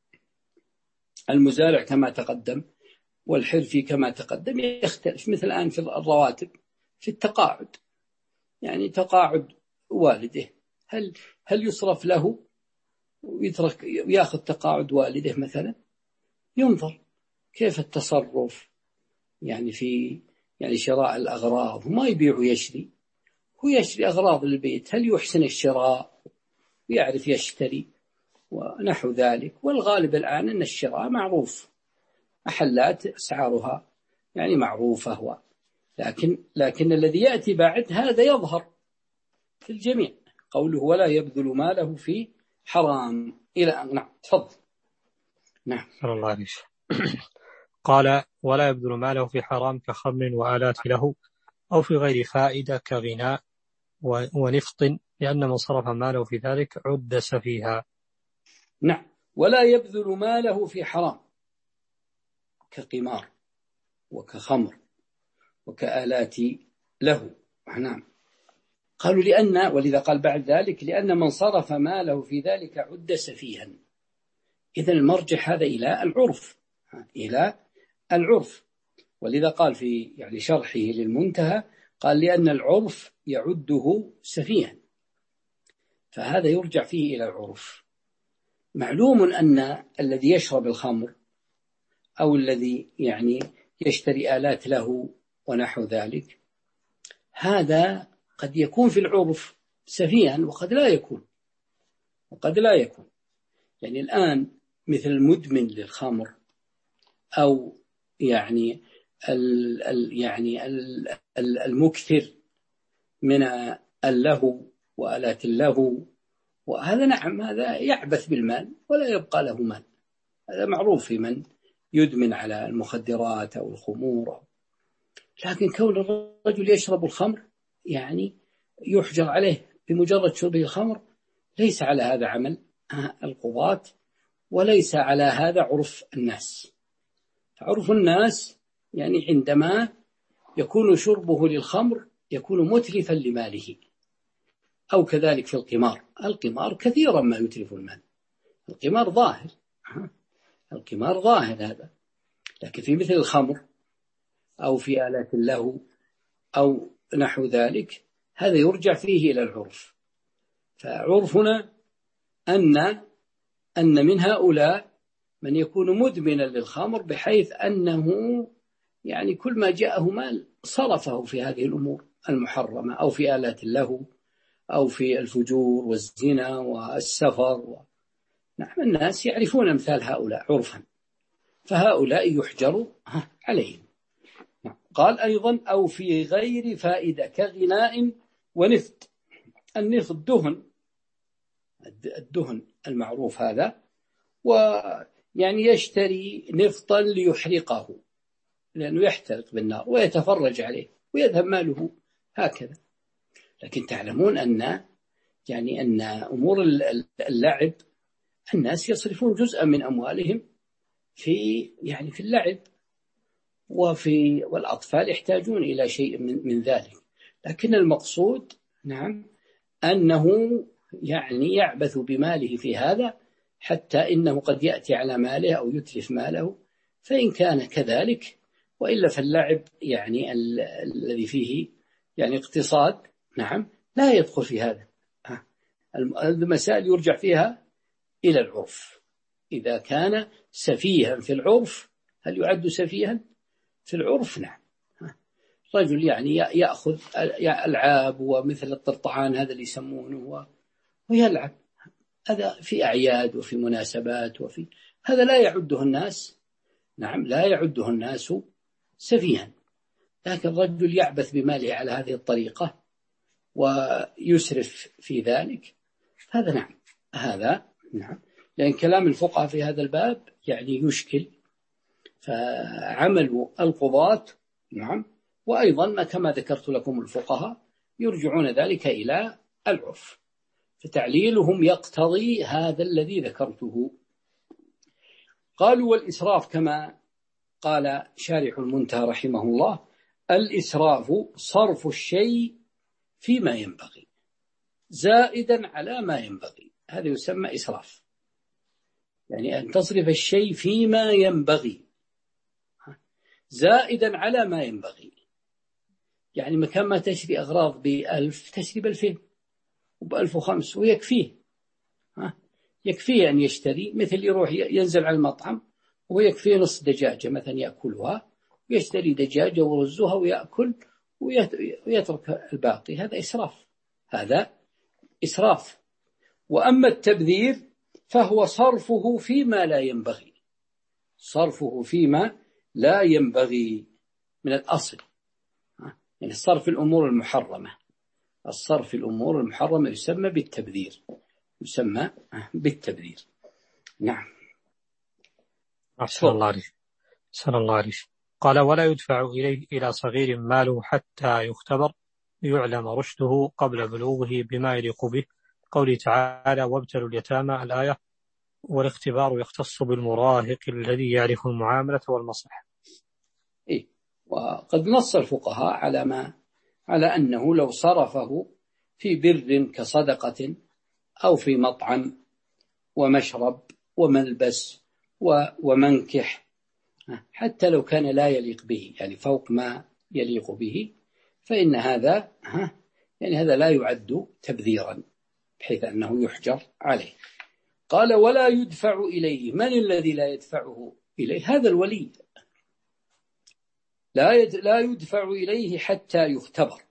Speaker 2: المزارع كما تقدم والحرفي كما تقدم يختلف، مثل الآن في الرواتب في التقاعد، يعني تقاعد والده هل هل يصرف له ويترك ويأخذ تقاعد والده مثلا؟ ينظر كيف التصرف، يعني في يعني شراء الأغراض، ما يبيع ويشري، هو يشتري أغراض البيت، هل يحسن الشراء ويعرف يشتري ونحو ذلك. والغالب الآن أن الشراء معروف، محلات أسعارها يعني معروفة هو، لكن لكن الذي يأتي بعد هذا يظهر في الجميع، قوله ولا يبذل ماله في حرام إلى أن. نعم تفضل. نعم.
Speaker 1: صلى الله عليه قال ولا يبذل ماله في حرام كخمر وآلات له أو في غير فائدة كغناء ونفط، لأن من صرف ماله في ذلك عد سفيها.
Speaker 2: نعم. ولا يبذل ماله في حرام كقمار وكخمر وكآلات له. نعم. قالوا لأن، ولذا قال بعد ذلك لأن من صرف ماله في ذلك عد سفيها. إذن المرجح هذا إلى العرف، إلى العرف. ولذا قال في يعني شرحه للمنتهى قال لأن العرف يعده سفيها، فهذا يرجع فيه إلى العرف. معلوم أن الذي يشرب الخمر أو الذي يعني يشتري آلات له ونحو ذلك، هذا قد يكون في العرف سفيها وقد لا يكون، وقد لا يكون. يعني الآن مثل المدمن للخمر أو يعني ال ال يعني ال المكثر من اللهو وآلات اللهو، وهذا نعم هذا يعبث بالمال ولا يبقى له مال، هذا معروف في من يدمن على المخدرات أو الخمور. لكن كون الرجل يشرب الخمر يعني يحجر عليه بمجرد شربه الخمر، ليس على هذا عمل القضاة وليس على هذا عرف الناس. عرف الناس يعني عندما يكون شربه للخمر يكون متلفا لماله، أو كذلك في القمار. القمار كثيرا ما يتلف المال، القمار ظاهر، القمار ظاهر هذا. لكن في مثل الخمر أو في آلات اللهو أو نحو ذلك هذا يرجع فيه إلى العرف. فعرفنا أن أن من هؤلاء من يكون مدمنا للخمر بحيث أنه يعني كل ما جاءه مال صرفه في هذه الأمور المحرمة أو في آلات اللهو أو في الفجور والزنا والسفر. نحن الناس يعرفون أمثال هؤلاء عرفا، فهؤلاء يحجر عليهم. قال أيضا أو في غير فائدة كغناء ونفط. النفط دهن، الدهن المعروف هذا، ويعني يشتري نفطا ليحرقه لأنه يحترق بالنار ويتفرج عليه ويذهب ماله هكذا. لكن تعلمون أن يعني أن أمور اللعب الناس يصرفون جزءا من أموالهم في يعني في اللعب، وفي والأطفال يحتاجون إلى شيء من, من ذلك. لكن المقصود نعم أنه يعني يعبث بماله في هذا، حتى إنه قد يأتي على ماله أو يتلف ماله، فإن كان كذلك، وإلا فاللعب يعني ال- الذي فيه يعني اقتصاد نعم لا يدخل في هذا. المسائل يرجع فيها إلى العرف. إذا كان سفيها في العرف، هل يعد سفيها في العرف؟ نعم. رجل يعني يأخذ ألعاب ومثل الطرطعان هذا اللي يسمونه ويلعب، هذا في أعياد وفي مناسبات وفي هذا لا يعده الناس نعم لا يعده الناس سفيها. لكن الرجل يعبث بماله على هذه الطريقة ويسرف في ذلك، هذا نعم هذا نعم لأن كلام الفقهاء في هذا الباب يعني يشكل. فعمل القضاة نعم وأيضا ما كما ذكرت لكم الفقهاء يرجعون ذلك إلى العرف، فتعليلهم يقتضي هذا الذي ذكرته. قالوا والإسراف كما قال شارح المنتهى رحمه الله: الإسراف صرف الشيء فيما ينبغي زائدا على ما ينبغي، هذا يسمى إسراف، يعني أن تصرف الشيء فيما ينبغي زائدا على ما ينبغي. يعني مكان ما تشري أغراض بألف تشري بألفين وبألف وخمس ويكفيه، يكفيه أن يشتري، مثل يروح ينزل على المطعم ويكفيه نص دجاجة مثلا يأكلها، ويشتري دجاجة ورزها ويأكل ويترك الباقي، هذا إسراف، هذا إسراف. وأما التبذير فهو صرفه فيما لا ينبغي، صرفه فيما لا ينبغي من الأصل، يعني صرف الأمور المحرمة، الصرف الأمور المحرمة يسمى بالتبذير، يسمى بالتبذير. نعم.
Speaker 1: أحسن الله عليك. أحسن الله عليك. قال: ولا يدفع إليه إلى صغير ماله حتى يختبر يعلم رشده قبل بلوغه بما يليق به، قوله تعالى: وابتلوا اليتامى، الآية. والاختبار يختص بالمراهق الذي يعرف المعاملة والمصلحة.
Speaker 2: إيه؟ وقد نص الفقهاء على ما على أنه لو صرفه في بر كصدقة أو في مطعم ومشرب وملبس ومنكح، حتى لو كان لا يليق به، يعني فوق ما يليق به، فإن هذا يعني هذا لا يعد تبذيرا بحيث أنه يحجر عليه. قال: ولا يدفع إليه، من الذي لا يدفعه إليه؟ هذا الولي، لا لا يدفع إليه حتى يختبر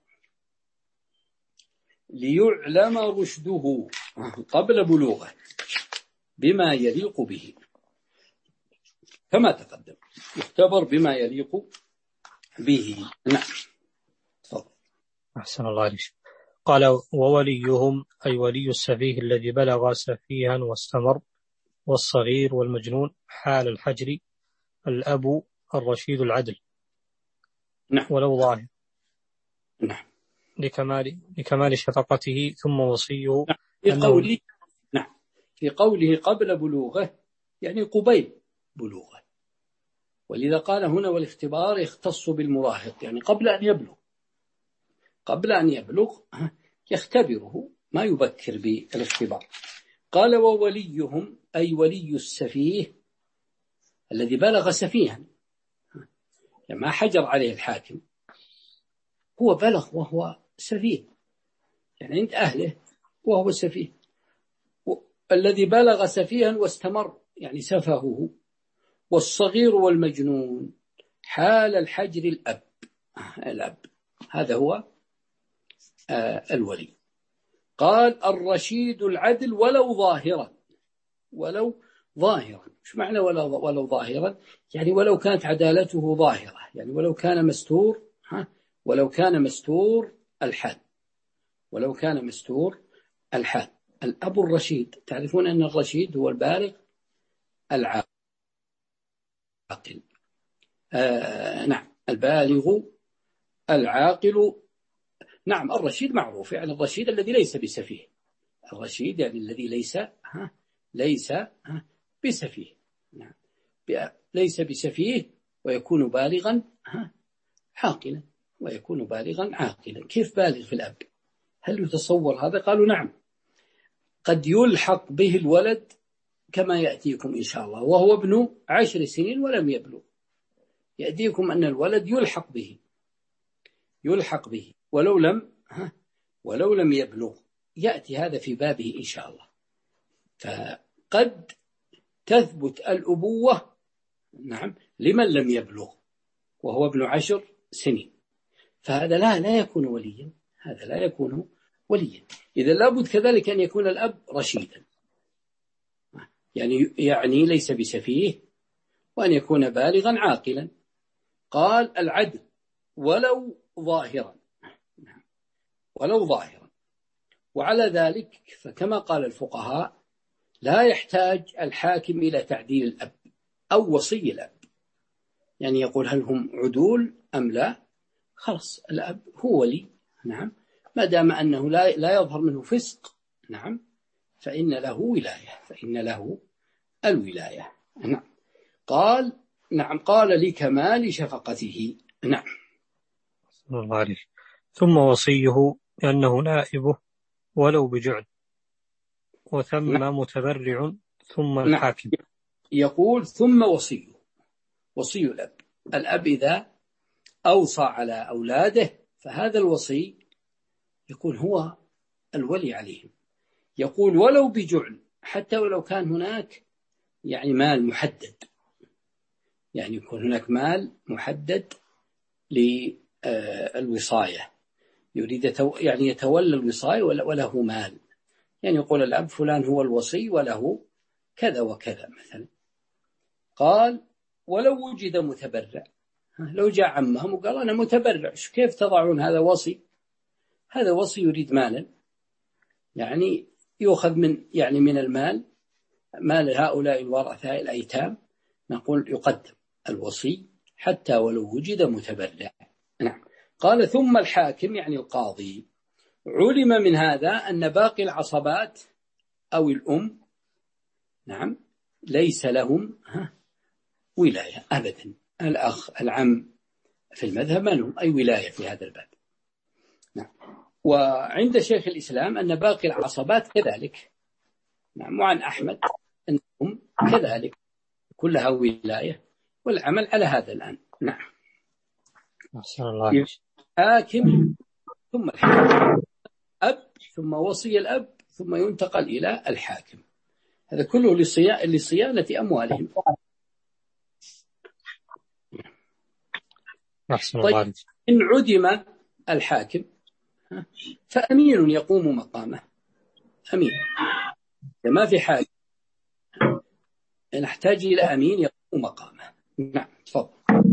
Speaker 2: ليعلم رشده قبل بلوغه بما يليق به، كما تقدم، يختبر بما يليق به. نعم. تفضل.
Speaker 1: أحسن الله عليك. قال: ووليهم أي ولي السفيه الذي بلغ سفيها واستمر، والصغير والمجنون حال الحجر، الأب الرشيد العدل.
Speaker 2: نعم.
Speaker 1: ولو ظاهر.
Speaker 2: نعم.
Speaker 1: لكمال لكمال شفقته. ثم وصيه.
Speaker 2: نعم. في قوله نعم في قوله قبل بلوغه يعني قبيل بلوغه، ولذا قال هنا: والاختبار يختص بالمراهق، يعني قبل أن يبلغ، قبل أن يبلغ يختبره، ما يبكر بالاختبار. قال: ووليهم أي ولي السفيه الذي بلغ سفيها، يعني ما حجر عليه الحاكم، هو بلغ وهو سفيه، يعني عند أهله وهو سفيه، الذي بلغ سفيها واستمر يعني سفهه. والصغير والمجنون حال الحجر الأب، الأب هذا هو آه الولي. قال: الرشيد العدل ولو ظاهرا، ولو ظاهرا، شو معنى ولو, ولو ظاهرا؟ يعني ولو كانت عدالته ظاهرة، يعني ولو كان مستور، ها ولو كان مستور الحال، ولو كان مستور الحال. الأب الرشيد، تعرفون أن الرشيد هو البالغ العاقل. آه نعم البالغ العاقل. نعم الرشيد معروف، يعني الرشيد الذي ليس بسفيه، الرشيد يعني الذي ليس ها ليس ها بسفيه، نعم ليس بسفيه، ويكون بالغا عاقلا ويكون بالغا عاقلا. كيف بالغ في الأب؟ هل يتصور هذا؟ قالوا نعم، قد يلحق به الولد كما يأتيكم إن شاء الله، وهو ابن عشر سنين ولم يبلغ. يأتيكم أن الولد يلحق به يلحق به ولو لم ولو لم يبلغ. يأتي هذا في بابه إن شاء الله. فقد تثبت الأبوة نعم لمن لم يبلغ وهو ابن عشر سنين، فهذا لا لا يكون وليا، هذا لا يكون وليا. إذا لابد كذلك أن يكون الأب رشيدا، يعني يعني ليس بسفيه، وأن يكون بالغا عاقلا. قال العدل ولو ظاهرا ولو ظاهرا. وعلى ذلك فكما قال الفقهاء لا يحتاج الحاكم إلى تعديل الأب أو وصي الأب، يعني يقول هل هم عدول أم لا، خلاص الأب هو ولي نعم، ما دام أنه لا لا يظهر منه فسق نعم فإن له ولاية فإن له الولاية نعم. قال نعم قال لكمال شفقته نعم.
Speaker 1: ثم وصيه لأنه نائبه ولو بجعل، وثم نعم. متبرع ثم الحاكم.
Speaker 2: نعم. يقول ثم وصيه، وصي الأب. الأب إذا أوصى على أولاده فهذا الوصي يكون هو الولي عليهم. يقول ولو بجعل، حتى ولو كان هناك يعني مال محدد، يعني يكون هناك مال محدد للوصاية، يريد يعني يتولى الوصاية وله مال، يعني يقول الأب فلان هو الوصي وله كذا وكذا مثلا. قال ولو وجد متبرع، لو جاء عمهم وقال أنا متبرع، كيف تضعون هذا وصي؟ هذا وصي يريد مالا، يعني يؤخذ من يعني من المال مال هؤلاء الورثة الأيتام، نقول يقدم الوصي حتى ولو وجد متبرع نعم. قال ثم الحاكم يعني القاضي. علم من هذا أن باقي العصبات أو الأم نعم ليس لهم ولاية أبدا. الأخ العم في المذهب ما لهم أي ولاية في هذا الباب نعم. وعند شيخ الإسلام أن باقي العصبات كذلك نعم. وعن أحمد أنهم كذلك كلها ولاية، والعمل على هذا الآن نعم. حاكم ثم الحاكم، أب ثم وصي الأب ثم ينتقل إلى الحاكم. هذا كله لصيانة أموالهم. طيب إن عدم الحاكم فأمين يقوم مقامه. أمين ما في حاجة، نحتاج إلى أمين يقوم مقامه نعم. تفضل.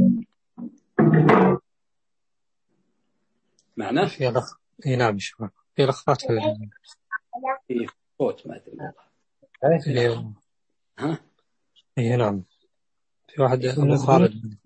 Speaker 1: معناه في لخ إيه نعم شباب في لخبات
Speaker 2: في صوت ما أدري
Speaker 1: والله. ها إيه نعم في واحد أبو خالد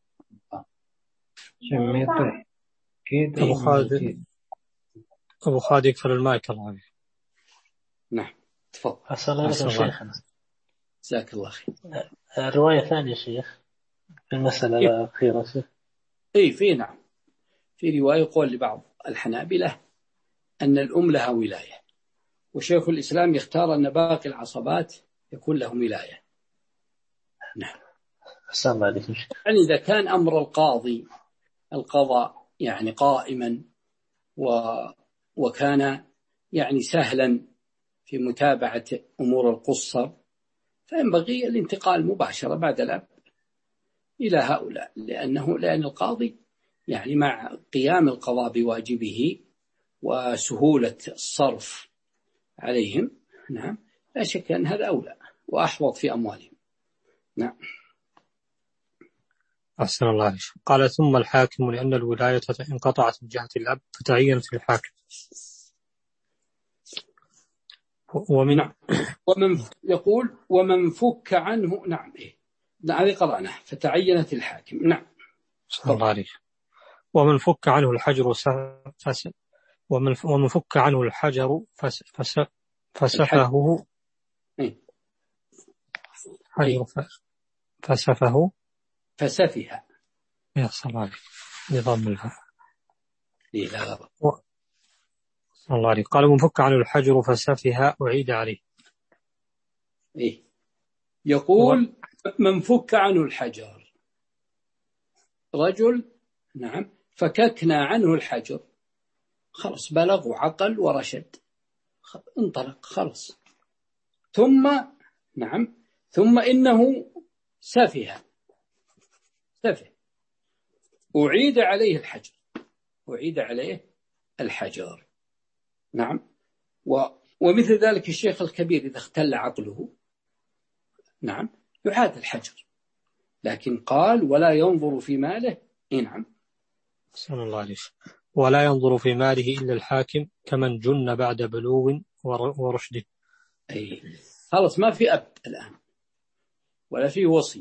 Speaker 1: أبو خالد أبو خالد يقفل المايك الله عليك.
Speaker 2: نعم تفضل.
Speaker 3: السلام عليكم شيخنا.
Speaker 2: جزاك الله خير.
Speaker 3: رواية ثانية شيخ في المسألة إيه؟ الأخيرة شيخ.
Speaker 2: إيه في نعم في رواية قول لبعض الحنابلة أن الأم لها ولاية، وشيخ الإسلام يختار أن باقي العصبات يكون لهم ولاية نعم.
Speaker 3: السلام عليكم.
Speaker 2: يعني إذا كان أمر القاضي القضاء يعني قائما و... وكان يعني سهلا في متابعة أمور القصر، فينبغي الانتقال مباشرة بعد الأب إلى هؤلاء، لأنه لأن القاضي يعني مع قيام القضاء بواجبه وسهولة الصرف عليهم نعم لا شك أن هذا أولى وأحوط في أموالهم نعم.
Speaker 1: أحسن الله عليك. قال ثم الحاكم لأن الولاية انقطعت من جهة الأب فتعينت الحاكم. ومن
Speaker 2: نعم. ومن يقول ومن فك عنه نعم إيه هذه قرأناه فتعينت الحاكم نعم.
Speaker 1: أحسن الله عليك. ومن فك عنه الحجر فس ومن ومن فك عنه الحجر فس فس فسفه
Speaker 2: إيه؟
Speaker 1: حجر فسفه
Speaker 2: فسفه.
Speaker 1: يا صلاة نظام الفاء.
Speaker 2: إيه لا غلط.
Speaker 1: الله عليك. قال منفك عنه الحجر فسفه أعيد عليه.
Speaker 2: إيه يقول منفك عنه الحجر، رجل نعم فككنا عنه الحجر، خلص بلغ وعقل ورشد، انطلق خلص. ثم نعم ثم إنه سفه سفه أعيد عليه الحجر، أعيد عليه الحجر. نعم. ومثل ذلك الشيخ الكبير إذا اختل عقله نعم يعاد الحجر، لكن قال ولا ينظر في ماله. إيه نعم.
Speaker 1: صلى الله عليه وسلم. ولا ينظر في ماله إلا الحاكم كمن جن بعد بلوغ ورشد.
Speaker 2: أي خلص ما في أب الآن ولا في وصي،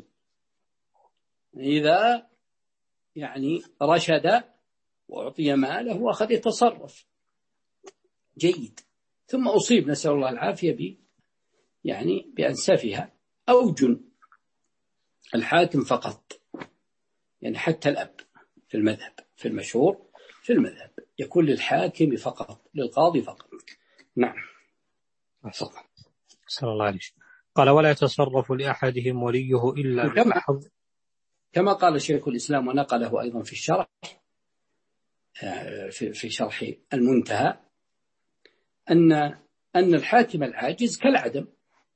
Speaker 2: إذا يعني رشد وأعطي ماله وأخذ يتصرف جيد، ثم أصيب نسأل الله العافية ب يعني بأن سفه أو جن. الحاكم فقط، يعني حتى الأب في المذهب في المشهور في المذهب يكون للحاكم فقط، للقاضي فقط. نعم.
Speaker 1: صلى الله عليه وسلم. قال ولا يتصرف لأحدهم وليه إلا بالحظ،
Speaker 2: كما قال شيخ الإسلام ونقله أيضا في الشرح في شرح المنتهى أن أن الحاكم العاجز كالعدم،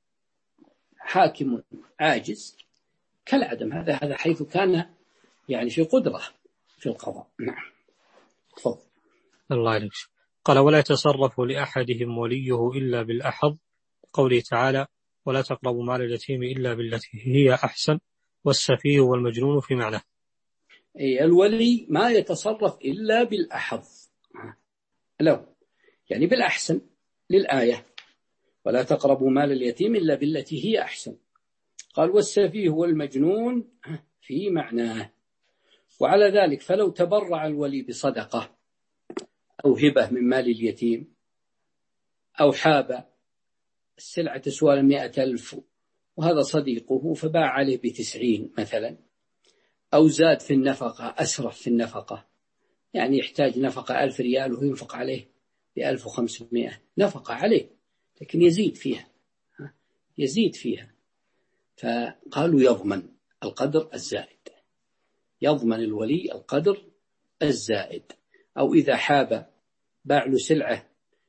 Speaker 2: حاكم عاجز كالعدم، هذا هذا حيث كان يعني في قدرة في القضاء. نعم. تفضل.
Speaker 1: الله عليك. قال ولا يتصرف لأحدهم وليه إلا بالأحظ، قوله تعالى ولا تقربوا مال اليتيم إلا بالتي هي أحسن والسفيه والمجنون في معناه.
Speaker 2: أي الولي ما يتصرف إلا بالأحظ، لو يعني بالأحسن للآية ولا تقربوا مال اليتيم إلا بالتي هي أحسن. قال والسفيه والمجنون في معناه. وعلى ذلك فلو تبرع الولي بصدقة أو هبة من مال اليتيم أو حاب السلعة تسوى مئة ألف وهذا صديقه فباع عليه بتسعين مثلا، أو زاد في النفقة أسرف في النفقة، يعني يحتاج نفقة ألف ريال وينفق عليه بألف وخمسمائة نفقة عليه، لكن يزيد فيها يزيد فيها فقالوا يضمن القدر الزائد، يضمن الولي القدر الزائد. أو إذا حاب باع له سلعة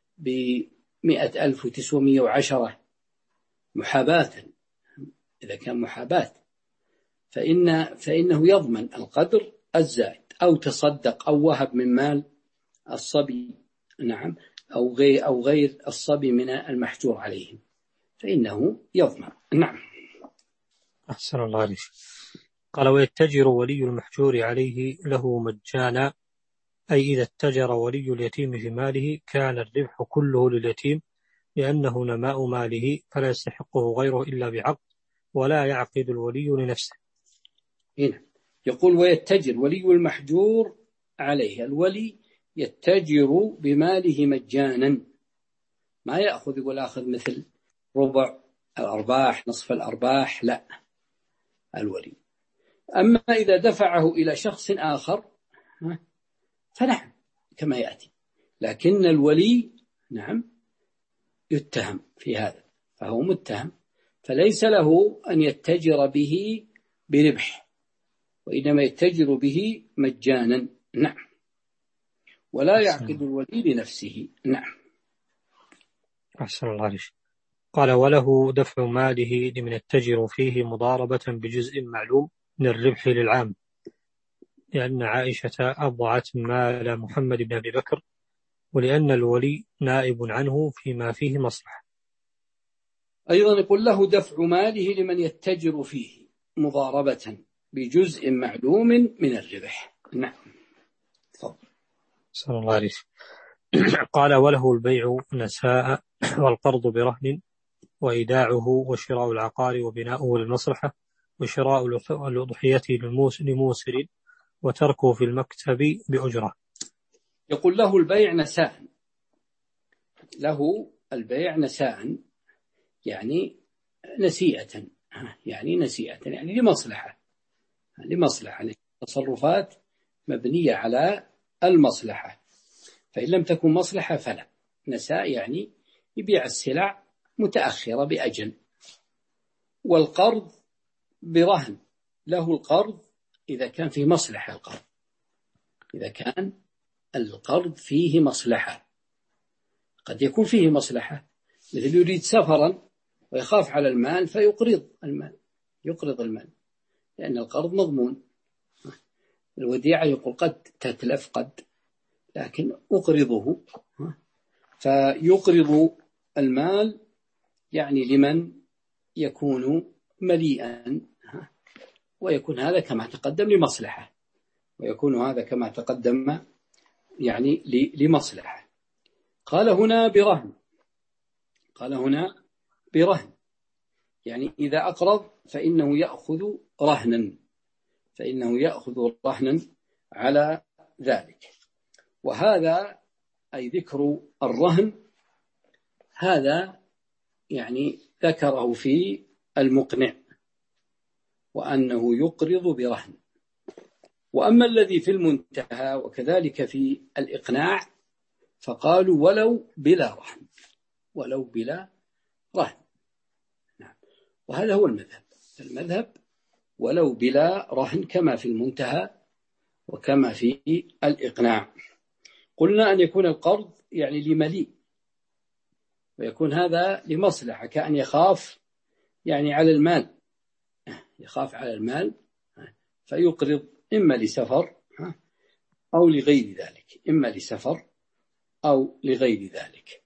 Speaker 2: بمئة ألف وتسعمائة وعشرة محاباة، إذا كان محاباة فإن فإنه يضمن القدر الزائد. أو تصدق أو وهب من مال الصبي نعم أو غير أو غير الصبي من المحجور عليهم فإنه يضمن. نعم.
Speaker 1: أحسن الله عليك. قال ويتجر ولي المحجور عليه له مجانا، أي إذا اتجر ولي اليتيم في ماله كان الربح كله لليتيم لأنه نماء ماله فلا يستحقه غيره إلا بعقد ولا يعقد الولي لنفسه.
Speaker 2: هنا يقول ويتجر ولي المحجور عليه، الولي يتجر بماله مجانا، ما يأخذ يقول أخذ مثل ربع الأرباح نصف الأرباح، لا، الولي. أما إذا دفعه إلى شخص آخر فنعم كما يأتي، لكن الولي نعم يتهم في هذا، فهو متهم فليس له أن يتجر به بربح، وإنما يتجر به مجانا. نعم. ولا يعقد الولي لنفسه. نعم.
Speaker 1: أحسن الله عليك. قال وله دفع ماله لمن يتجر فيه مضاربة بجزء معلوم من الربح للعام، لأن عائشة أضعت مال محمد بن أبي بكر ولأن الولي نائب عنه فيما فيه مصلحة.
Speaker 2: أيضا يقول له دفع ماله لمن يتجر فيه مضاربة بجزء معلوم من الربح. نعم. تفضل.
Speaker 1: صلى الله عليه. قال وله البيع نساء والقرض برهن وإيداعه وشراء العقار وبناؤه للمصلحة وشراء الأضحية لموسر وتركه في المكتب بأجرة.
Speaker 2: يقول له البيع نساء، له البيع نساء يعني نسيئة، يعني نسيئة يعني لمصلحة، لمصلحة. التصرفات مبنية على المصلحة، فإن لم تكن مصلحة فلا. نساء يعني يبيع السلع متأخرة بأجل. والقرض برهن، له القرض إذا كان فيه مصلحة. القرض إذا كان القرض فيه مصلحة، قد يكون فيه مصلحة، مثل يريد سفرا ويخاف على المال فيقرض المال، يقرض المال لأن القرض مضمون. الوديعة يقول قد تتلف قد، لكن أقرضه، فيقرض المال يعني لمن يكون مليئا، ويكون هذا كما تقدم لمصلحة، ويكون هذا كما تقدم يعني لمصلحة. قال هنا برهن، قال هنا برهن يعني إذا أقرض فإنه يأخذ رهنا، فإنه يأخذ رهنا على ذلك. وهذا أي ذكر الرهن هذا يعني ذكره في المقنع، وأنه يقرض برهن. وأما الذي في المنتهى وكذلك في الإقناع فقالوا ولو بلا رهن، ولو بلا رهن. نعم. وهذا هو المذهب، المذهب ولو بلا رهن كما في المنتهى وكما في الإقناع. قلنا أن يكون القرض يعني لمليء، ويكون هذا لمصلحة، كأن يخاف يعني على المال، يخاف على المال فيقرض إما لسفر أو لغير ذلك، إما لسفر أو لغير ذلك.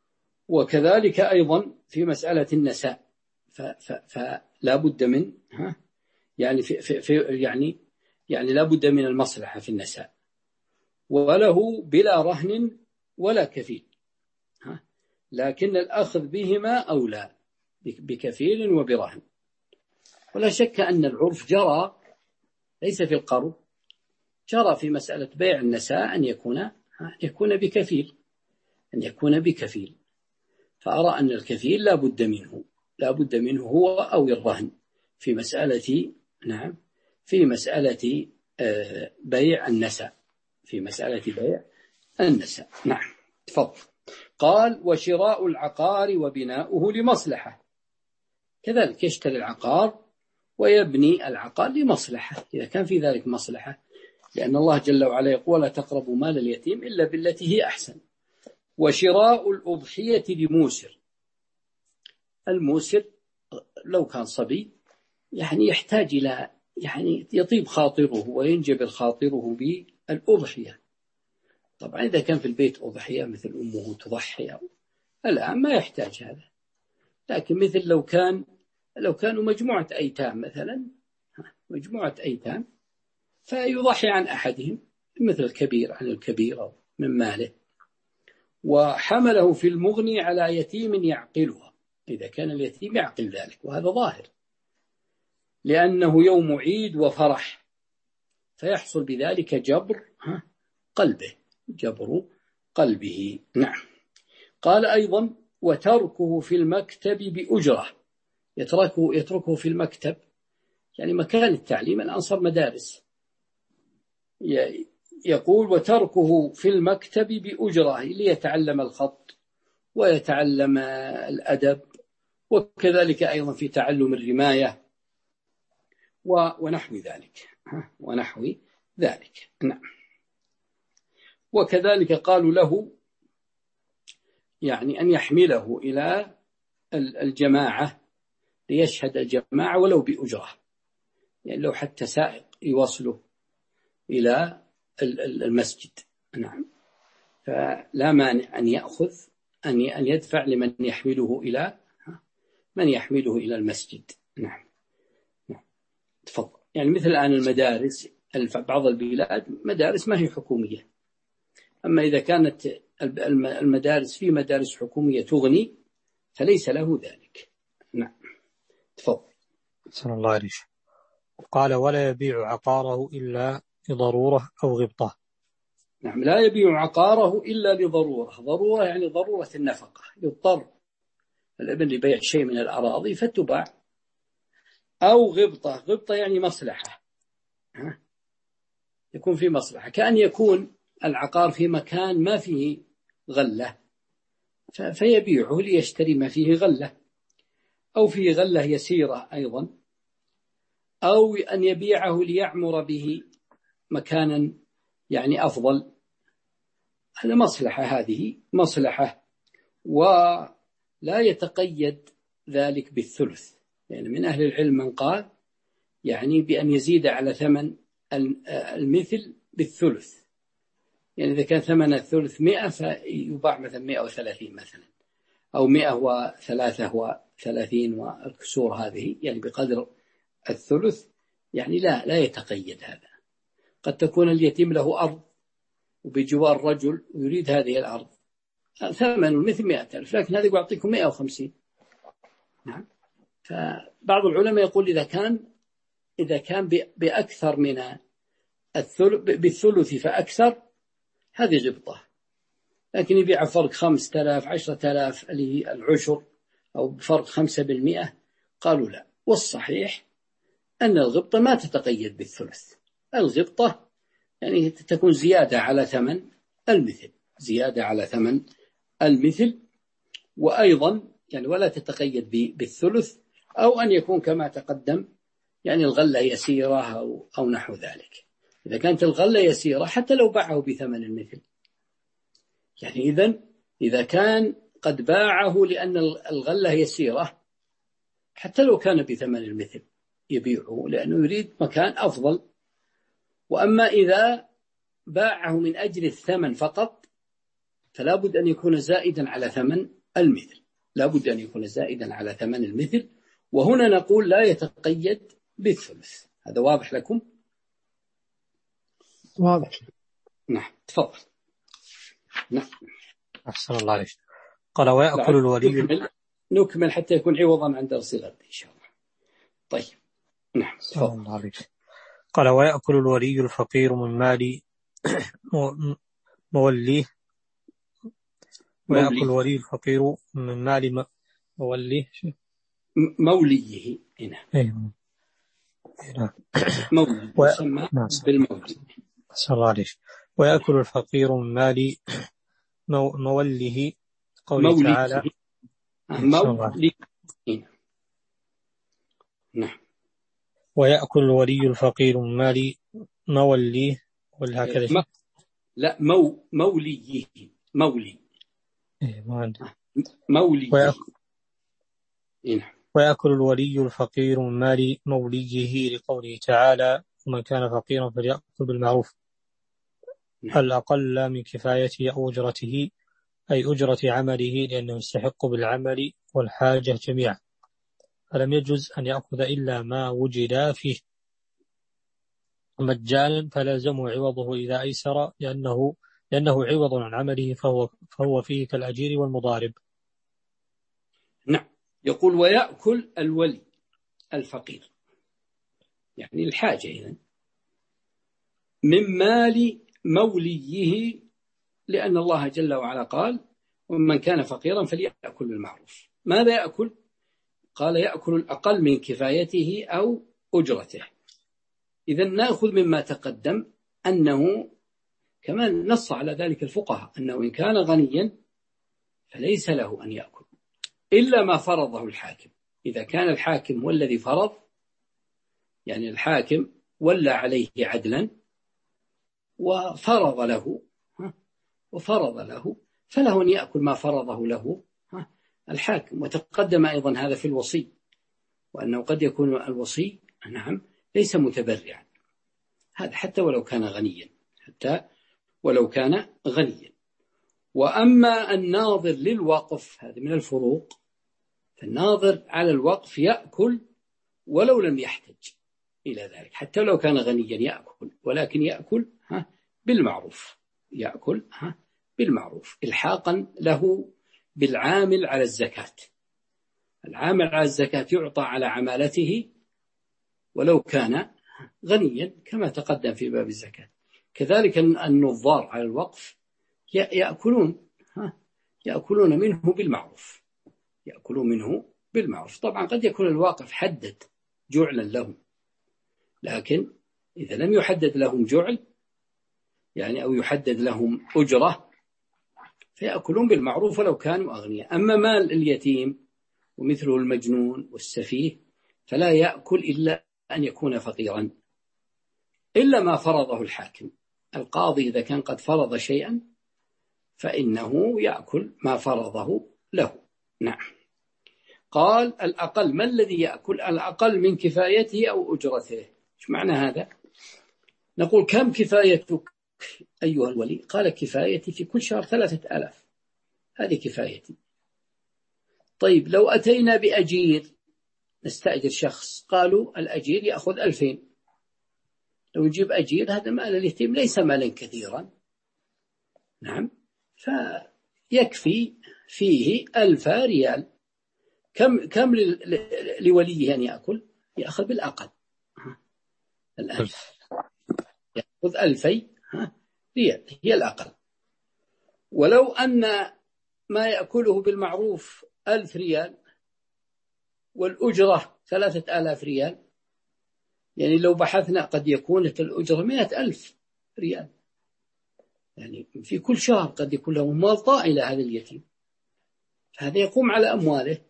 Speaker 2: وكذلك أيضا في مسألة النساء فلا بد من يعني في في في يعني يعني لا بد من المصلحة في النساء، وله بلا رهن ولا كفيل، لكن الأخذ بهما أولى بكفيل وبرهن. ولا شك أن العرف جرى ليس في القرض، جرى في مسألة بيع النساء أن يكون أن يكون بكفيل، أن يكون بكفيل. فأرى أن الكفيل لا بد منه، لا بد منه هو أو الرهن في مسألة نعم في مسألة بيع النساء، في مسألة بيع النساء. نعم تفضل. قال وشراء العقار وبناؤه لمصلحة، كذلك يشتري العقار ويبني العقار لمصلحة إذا كان في ذلك مصلحة، لأن الله جل وعلا يقول لا تقربوا مال اليتيم إلا بالتي هي أحسن. وشراء الأضحية لموسر، الموسر لو كان صبي يعني يحتاج إلى يعني يطيب خاطره وينجبر خاطره بالأضحية. طبعا إذا كان في البيت أضحية مثل أمه تضحي الآن ما يحتاج هذا، لكن مثل لو كان لو كانوا مجموعة أيتام مثلا، مجموعة أيتام فيضحي عن أحدهم مثل الكبير عن الكبير من ماله، وحمله في المغني على يتيم يعقلها إذا كان اليتيم يعقل ذلك، وهذا ظاهر لأنه يوم عيد وفرح، فيحصل بذلك جبر قلبه، جبر قلبه. نعم. قال أيضا وتركه في المكتب بأجرة، يتركه, يتركه في المكتب يعني مكان التعليم، الأنصر مدارس، يقول وتركه في المكتب بأجرة ليتعلم الخط ويتعلم الأدب، وكذلك أيضا في تعلم الرماية ونحو ذلك ونحو ذلك. نعم. وكذلك قالوا له يعني أن يحمله إلى الجماعة ليشهد الجماعة ولو بأجرة، يعني لو حتى سائق يوصله إلى المسجد. نعم. فلا مانع أن يأخذ أن يدفع لمن يحمله إلى من يحمله إلى المسجد. نعم. نعم. تفضل. يعني مثل الآن المدارس، بعض البلاد مدارس ما هي حكومية، أما إذا كانت المدارس في مدارس حكومية تغني فليس له ذلك. نعم تفضل.
Speaker 1: صلى الله عليه وسلم. قال ولا يبيع عقاره إلا لضرورة أو غبطة.
Speaker 2: نعم لا يبيع عقاره إلا لضرورة، ضرورة يعني ضرورة النفقة، يضطر الابن لبيع شيء من الأراضي فتباع، أو غبطة، غبطة يعني مصلحة، يكون في مصلحة، كأن يكون العقار في مكان ما فيه غلة فيبيعه ليشتري ما فيه غلة، أو فيه غلة يسيرة أيضا، أو أن يبيعه ليعمر به مكانا يعني أفضل. هذا مصلحة، هذه مصلحة، ولا يتقيد ذلك بالثلث، لأن يعني من أهل العلم من قال يعني بأن يزيد على ثمن المثل بالثلث، يعني إذا كان ثمن الثلث مئة فيباع مثلا مئة وثلاثين مثلا، أو مئة وثلاثة وثلاثين والكسور هذه، يعني بقدر الثلث، يعني لا لا يتقيد هذا. قد تكون اليتيم له أرض وبجوار رجل ويريد هذه الأرض، ثمن مثل مئة ألف، لكن هذا يعطيكم مئة وخمسين. نعم. فبعض العلماء يقول إذا كان إذا كان بأكثر من الثلث بالثلث فأكثر، هذه غبطة، لكن يبيع فرق خمسة آلاف عشرة آلاف اللي هي العشر، أو بفرق خمسة بالمئة، قالوا لا. والصحيح أن الغبطة ما تتقيد بالثلث، الغبطة يعني تكون زيادة على ثمن المثل، زيادة على ثمن المثل، وأيضا يعني ولا تتقيد بالثلث، أو أن يكون كما تقدم يعني الغلة يسيرة أو, أو نحو ذلك. إذا كانت الغلة يسيرة حتى لو باعه بثمن المثل، يعني إذن إذا كان قد باعه لأن الغلة يسيرة حتى لو كان بثمن المثل يبيعه لأنه يريد مكان أفضل. وأما إذا باعه من أجل الثمن فقط فلا بد أن يكون زائدا على ثمن المثل، لا بد أن يكون زائدا على ثمن المثل، وهنا نقول لا يتقيد بالثلث. هذا واضح لكم؟
Speaker 1: واضح.
Speaker 2: نعم، تفضل. نعم.
Speaker 1: أحسن الله عليك. قال ويأكل الولي.
Speaker 2: نكمل, نكمل حتى يكون عوضا عند درس غد إن شاء الله. طيب. نعم، تفضل.
Speaker 1: الله عليك. قال ويأكل الولي الفقير من مال موليه. ويأكل الولي الفقير من مال موليه
Speaker 2: موليه هنا.
Speaker 1: أيوه.
Speaker 2: مولي
Speaker 1: و...
Speaker 2: يسمى بالمولي.
Speaker 1: أحسن الله عليك. ويأكل الفقير من مال مو... موليه قوله تعالى
Speaker 2: مولي. نعم.
Speaker 1: ويأكل الولي الفقير من مال موليه والهكذا
Speaker 2: م... لا مو موليه مولي
Speaker 1: إيه ما عندي
Speaker 2: مولي.
Speaker 1: ويأكل...
Speaker 2: نعم.
Speaker 1: ويأكل الولي الفقير من مال موليه لقوله تعالى ومن كان فقيرا فليأكل بالمعروف. نعم. الأقل من كفايته أو أجرته، أي أجرة عمله، لأنه يستحق بالعمل والحاجة جميعا، فلم يجوز أن يأخذ إلا ما وجد فيه مجانا، فلازمه عوضه إذا أيسر، لأنه لأنه عوض عن عمله، فهو فهو فيه كالأجير والمضارب.
Speaker 2: نعم. يقول ويأكل الولي الفقير يعني الحاجة إذن من مال موليه، لأن الله جل وعلا قال ومن كان فقيرا فليأكل بالمعروف. ماذا يأكل؟ قال يأكل الأقل من كفايته أو أجرته. إذن نأخذ مما تقدم أنه كمان نص على ذلك الفقهاء أنه إن كان غنيا فليس له أن يأكل إلا ما فرضه الحاكم. إذا كان الحاكم هو الذي فرض، يعني الحاكم ولى عليه عدلا وفرض له وفرض له فله أن يأكل ما فرضه له الحاكم. وتقدم أيضا هذا في الوصي، وأنه قد يكون الوصي نعم ليس متبرعا، هذا حتى ولو كان غنيا، حتى ولو كان غنيا. وأما الناظر للوقف هذا من الفروق، فالناظر على الوقف يأكل ولو لم يحتج إلى ذلك، حتى لو كان غنيا يأكل، ولكن يأكل ها بالمعروف، يأكل ها بالمعروف إلحاقا له بالعامل على الزكاة. العامل على الزكاة يعطى على عمالته ولو كان غنيا كما تقدم في باب الزكاة. كذلك النظار على الوقف يأكلون ها يأكلون منه بالمعروف، يأكلون منه بالمعروف. طبعا قد يكون الواقف حدد جعلا لهم، لكن إذا لم يحدد لهم جعل يعني أو يحدد لهم أجرة فيأكلون بالمعروف ولو كانوا أغنياء. أما مال اليتيم ومثله المجنون والسفيه فلا يأكل إلا أن يكون فقيرا، إلا ما فرضه الحاكم. القاضي إذا كان قد فرض شيئا فإنه يأكل ما فرضه له. نعم. قال الأقل، ما الذي يأكل؟ الأقل من كفايته أو أجرته. إيش معنى هذا؟ نقول كم كفايتك أيها الولي؟ قال كفايتي في كل شهر ثلاثة آلاف، هذه كفايتي. طيب لو أتينا بأجير نستأجر شخص، قالوا الأجير يأخذ ألفين. لو نجيب أجير هذا مال اليتيم ليس مالا كثيرا، نعم، فيكفي فيه ألف ريال. كم كم لوليه أن يأكل؟ يأخذ بالأقل الألف، يأخذ ألفي ريال هي الأقل. ولو أن ما يأكله بالمعروف ألف ريال والأجرة ثلاثة آلاف ريال، يعني لو بحثنا قد يكون الأجرة مئة ألف ريال، يعني في كل شهر قد يكون له مال طائلة هذا اليتيم، هذا يقوم على أمواله،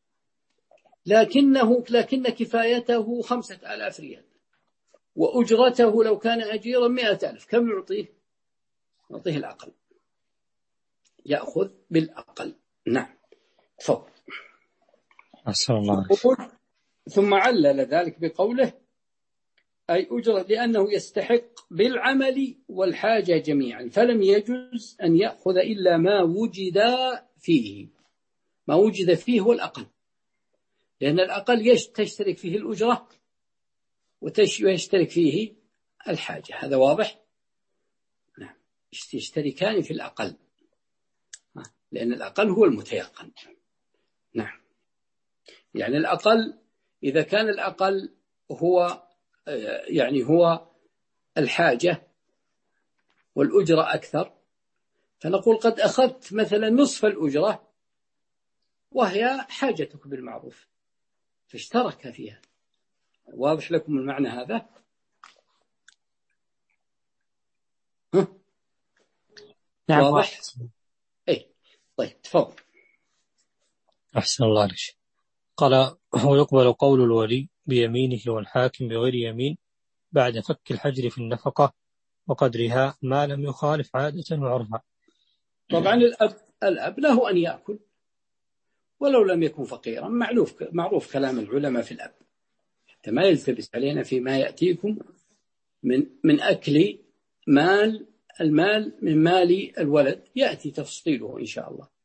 Speaker 2: لكنه لكن كفايته خمسة آلاف ريال وأجرته لو كان أجيرا مئة ألف. كم يعطيه؟ يعطيه الأقل، يأخذ بالأقل. نعم. تفضل.
Speaker 1: أحسن الله.
Speaker 2: ثم علل ذلك بقوله أي أجرة لأنه يستحق بالعمل والحاجة جميعا، فلم يجوز أن يأخذ إلا ما وجد فيه. ما وجد فيه هو الأقل، لأن الأقل تشترك فيه الأجرة ويشترك فيه الحاجة. هذا واضح؟ نعم، يشتركان في الأقل لأن الأقل هو المتيقن. نعم، يعني الأقل إذا كان الأقل هو يعني هو الحاجة والأجرة أكثر، فنقول قد أخذت مثلا نصف الأجرة وهي حاجتك بالمعروف فاشترك فيها. واضح لكم المعنى هذا؟ ها؟
Speaker 1: نعم
Speaker 2: واضح؟ أي طيب تفضل.
Speaker 1: أحسن الله عليك. قال هو يقبل قول الولي بيمينه والحاكم بغير يمين بعد فك الحجر في النفقة وقدرها ما لم يخالف عادة وعرفا.
Speaker 2: طبعا الأب, الأب له أن يأكل ولو لم يكن فقيرا، معروف معروف كلام العلماء في الأب، حتى ما يلتبس علينا فيما يأتيكم من من أكل مال المال من مال الولد، يأتي تفصيله إن شاء الله.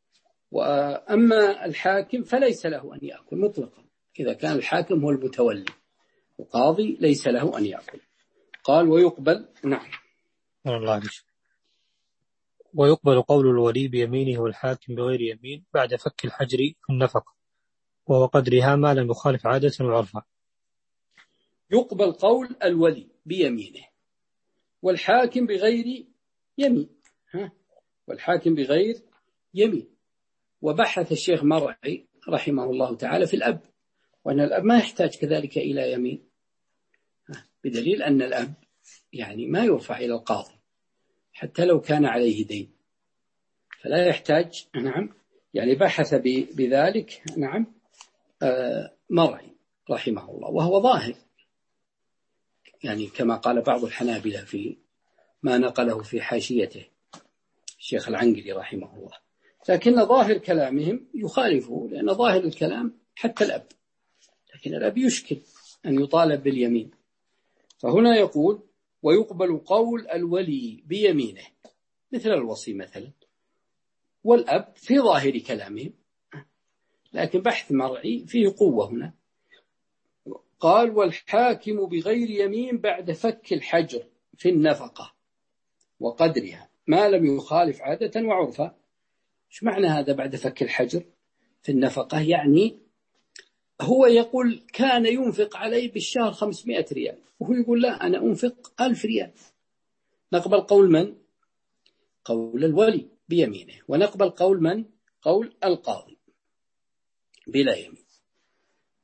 Speaker 2: وأما الحاكم فليس له أن يأكل مطلقا، إذا كان الحاكم هو المتولي، القاضي ليس له أن يأكل. قال ويقبل. نعم.
Speaker 1: الله عليك. ويقبل قول الولي بيمينه والحاكم بغير يمين بعد فك الحجر في النفقة وهو قدرها ما لم يخالف عادة وعرفا.
Speaker 2: يقبل قول الولي بيمينه والحاكم بغير يمين، ها؟ والحاكم بغير يمين. وبحث الشيخ مرعي رحمه الله تعالى في الأب، وأن الأب ما يحتاج كذلك إلى يمين، بدليل أن الأب يعني ما يرفع إلى القاضي حتى لو كان عليه دين، فلا يحتاج. نعم، يعني بحث بذلك. نعم، آه مرعي رحمه الله، وهو ظاهر يعني كما قال بعض الحنابلة في ما نقله في حاشيته الشيخ العنقري رحمه الله، لكن ظاهر كلامهم يخالفه، لأن ظاهر الكلام حتى الأب، لكن الأب يشكل أن يطالب باليمين. فهنا يقول ويقبل قول الولي بيمينه مثل الوصي مثلا والأب في ظاهر كلامهم، لكن بحث مرعي فيه قوة هنا. قال والحاكم بغير يمين بعد فك الحجر في النفقة وقدرها ما لم يخالف عادة وعرفا. ايش معنى هذا بعد فك الحجر في النفقة؟ يعني هو يقول كان ينفق عليه بالشهر خمسمائة ريال، وهو يقول لا أنا أنفق ألف ريال. نقبل قول من؟ قول الولي بيمينه، ونقبل قول من؟ قول القاضي بلا يمين.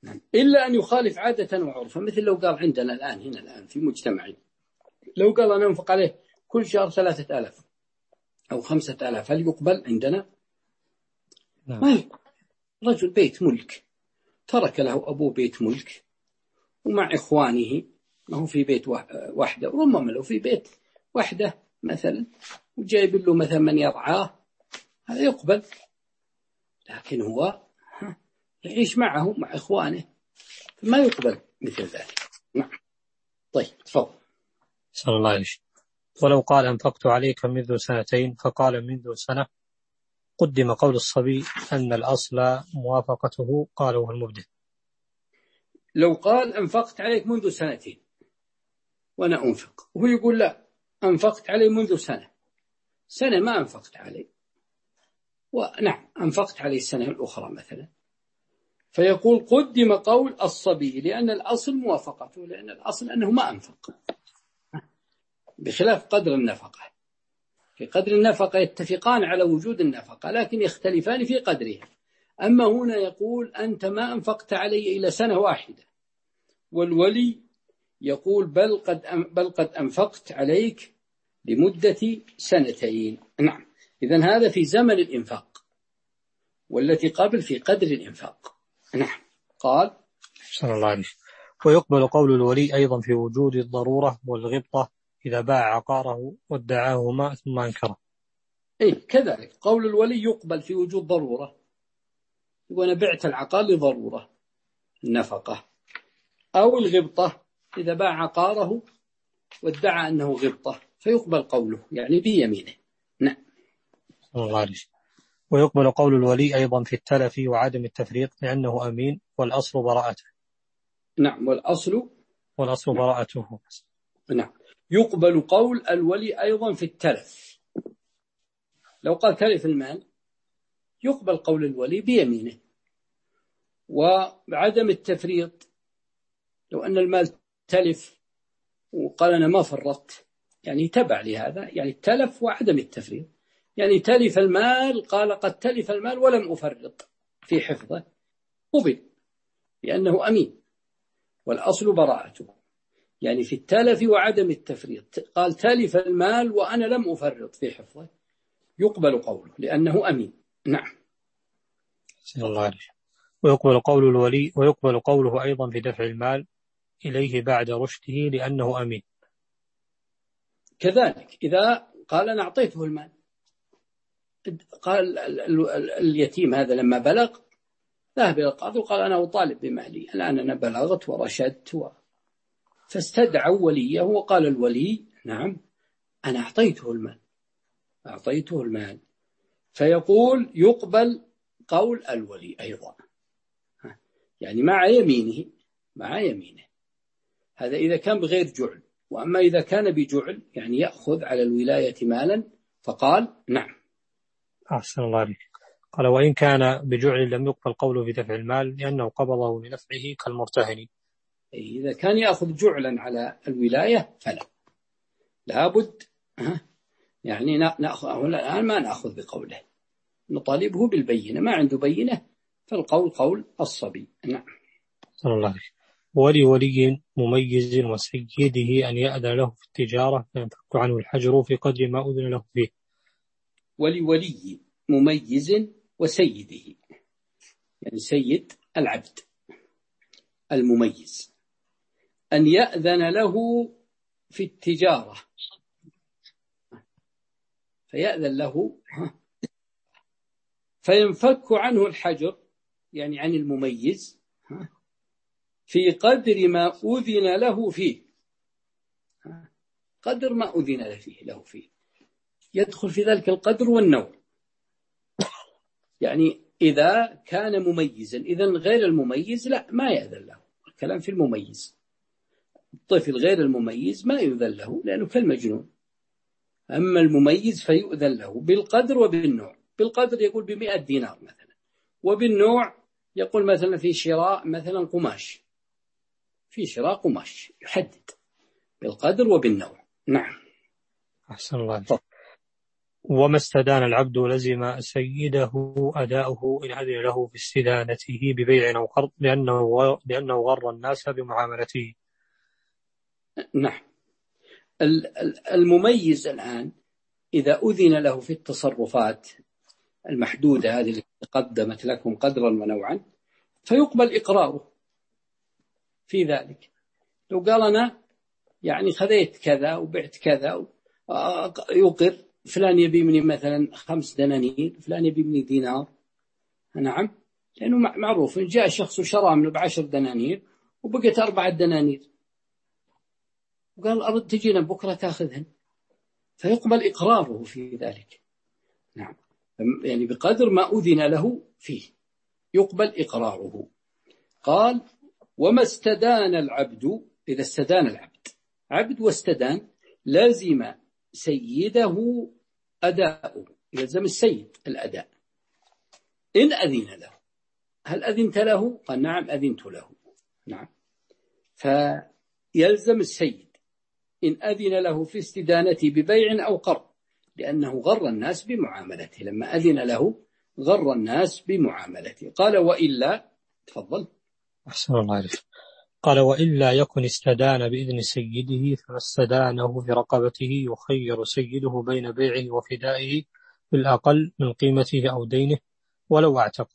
Speaker 2: نعم. إلا أن يخالف عادة وعرفا، مثل لو قال عندنا الآن هنا الآن في مجتمعين، لو قال أنا أنفق عليه كل شهر ثلاثة آلاف أو خمسة آلاف، هل يقبل عندنا؟
Speaker 1: نعم.
Speaker 2: ما يقبل. رجل بيت ملك ترك له أبوه بيت ملك ومع إخوانه، ما هو في بيت واحدة، ربما لو في بيت واحدة مثلا وجايب له مثلا من يرعاه، هذا يقبل. لكن هو يعيش معه مع إخوانه فما يقبل مثل ذلك. نعم. طيب تفضل.
Speaker 1: صلى الله عليه وسلم. ولو قال أنفقت عليك منذ سنتين فقال منذ سنة، قدم قول الصبي أن الأصل موافقته، قاله المبدع.
Speaker 2: لو قال أنفقت عليك منذ سنتين وأنا أنفق، وهو يقول لا أنفقت عليه منذ سنة، سنة ما أنفقت عليه، ونعم أنفقت عليه السنة الأخرى مثلا، فيقول قدم قول الصبي لأن الأصل موافقته، لأن الأصل أنه ما أنفق، بخلاف قدر النفقة. في قدر النفقة يتفقان على وجود النفقة لكن يختلفان في قدرها. أما هنا يقول أنت ما أنفقت علي إلى سنة واحدة، والولي يقول بل قد بل قد أنفقت عليك لمدة سنتين. نعم. إذن هذا في زمن الإنفاق، والتي قبل في قدر الإنفاق. نعم. قال
Speaker 1: صلى الله عليه وسلم. ويقبل قول الولي أيضا في وجود الضرورة والغبطة إذا باع عقاره وادعاهما ثم أنكره.
Speaker 2: إيه كذلك قول الولي يقبل في وجود ضرورة، وأنا بعت العقار لضرورة النفقة، أو الغبطة إذا باع عقاره وادعى أنه غبطة فيقبل قوله يعني بيمينه. نعم.
Speaker 1: صلى الله عليه وسلم. ويقبل قول الولي أيضا في التلف وعدم التفريط لأنه أمين والأصل براءته.
Speaker 2: نعم. والأصل
Speaker 1: والأصل
Speaker 2: نعم.
Speaker 1: براءته.
Speaker 2: نعم. يقبل قول الولي أيضا في التلف، لو قال تلف المال يقبل قول الولي بيمينه. وعدم التفريط لو أن المال تلف وقال أنا ما فرطت، يعني تبع لهذا، يعني التلف وعدم التفريط، يعني تلف المال قال قد تلف المال ولم أفرط في حفظه، قبل لأنه أمين والأصل براءته. يعني في التلف وعدم التفريط قال تلف المال وأنا لم أفرط في حفظه، يقبل قوله لأنه أمين. نعم.
Speaker 1: صلى الله عليه وسلم. ويقبل قول الولي ويقبل قوله أيضا في دفع المال إليه بعد رشده لأنه أمين.
Speaker 2: كذلك إذا قال أنا أعطيته المال، قال اليتيم هذا لما بلغ ذهب إلى القاضي وقال أنا أطالب بمالي، الآن أنا بلغت ورشدت و... فاستدعوا وليه وقال الولي نعم أنا أعطيته المال أعطيته المال فيقول يقبل قول الولي أيضا، يعني مع يمينه مع يمينه. هذا إذا كان بغير جعل، وأما إذا كان بجعل يعني يأخذ على الولاية مالا فقال نعم.
Speaker 1: أحسن الله عليك. قال وإن كان بجعل لم يقبل قوله في دفع المال لأنه قبضه لنفعه كالمرتهن.
Speaker 2: إذا كان يأخذ جعلا على الولاية فلا، لابد يعني نأخذ الآن ما نأخذ بقوله، نطالبه بالبينة، ما عنده بينة فالقول قول الصبي. نعم.
Speaker 1: صلى الله عليه وسلم. ولي ولي مميز وسيده أن يأذن له في التجارة فينفك عنه الحجر في قدر ما أذن له فيه.
Speaker 2: ولي ولي مميز وسيده، يعني سيد العبد المميز، أن يأذن له في التجارة فيأذن له فينفك عنه الحجر يعني عن المميز في قدر ما أذن له فيه، قدر ما أذن له فيه, له فيه يدخل في ذلك القدر والنوع. يعني إذا كان مميزا، إذن غير المميز لا ما يأذن له، الكلام في المميز. الطفل غير المميز ما يؤذن له لأنه كالمجنون، أما المميز فيؤذن له بالقدر وبالنوع. بالقدر يقول بمئة دينار مثلا، وبالنوع يقول مثلا في شراء مثلا قماش، في شراء قماش يحدد بالقدر وبالنوع. نعم.
Speaker 1: أحسن الله. وما استدان العبد لزم سيده أداؤه إن أذن له في استدانته ببيع أو قرض لأنه, لأنه غر الناس بمعاملته.
Speaker 2: نعم. المميز الآن إذا أذن له في التصرفات المحدودة هذه التي قدمت لكم قدرا ونوعا فيقبل إقراره في ذلك. لو قال أنا يعني خذيت كذا وبعت كذا يقر، فلان يبي مني مثلا خمس دنانير، فلان يبي مني دينار. نعم، لأنه معروف إن جاء شخص وشرى منه بعشر دنانير وبقت أربعة دنانير وقال أرد تجينا بكرة تأخذهن، فيقبل إقراره في ذلك. نعم، يعني بقدر ما أذن له فيه يقبل إقراره. قال وما استدان العبد، إذا استدان العبد عبد واستدان لازم سيده أداؤه، يلزم السيد الأداء إن أذن له. هل أذنت له؟ قال نعم أذنت له. نعم، فيلزم السيد إن أذن له في استدانته ببيع أو قرض لأنه غر الناس بمعاملته. لما أذن له غر الناس بمعاملته. قال وإلا، تفضل.
Speaker 1: أحسن الله عليك. قال وإلا يكن استدان بإذن سيده فما استدانه في رقبته يخير سيده بين بيعه وفدائه بالأقل من قيمته أو دينه ولو اعتق.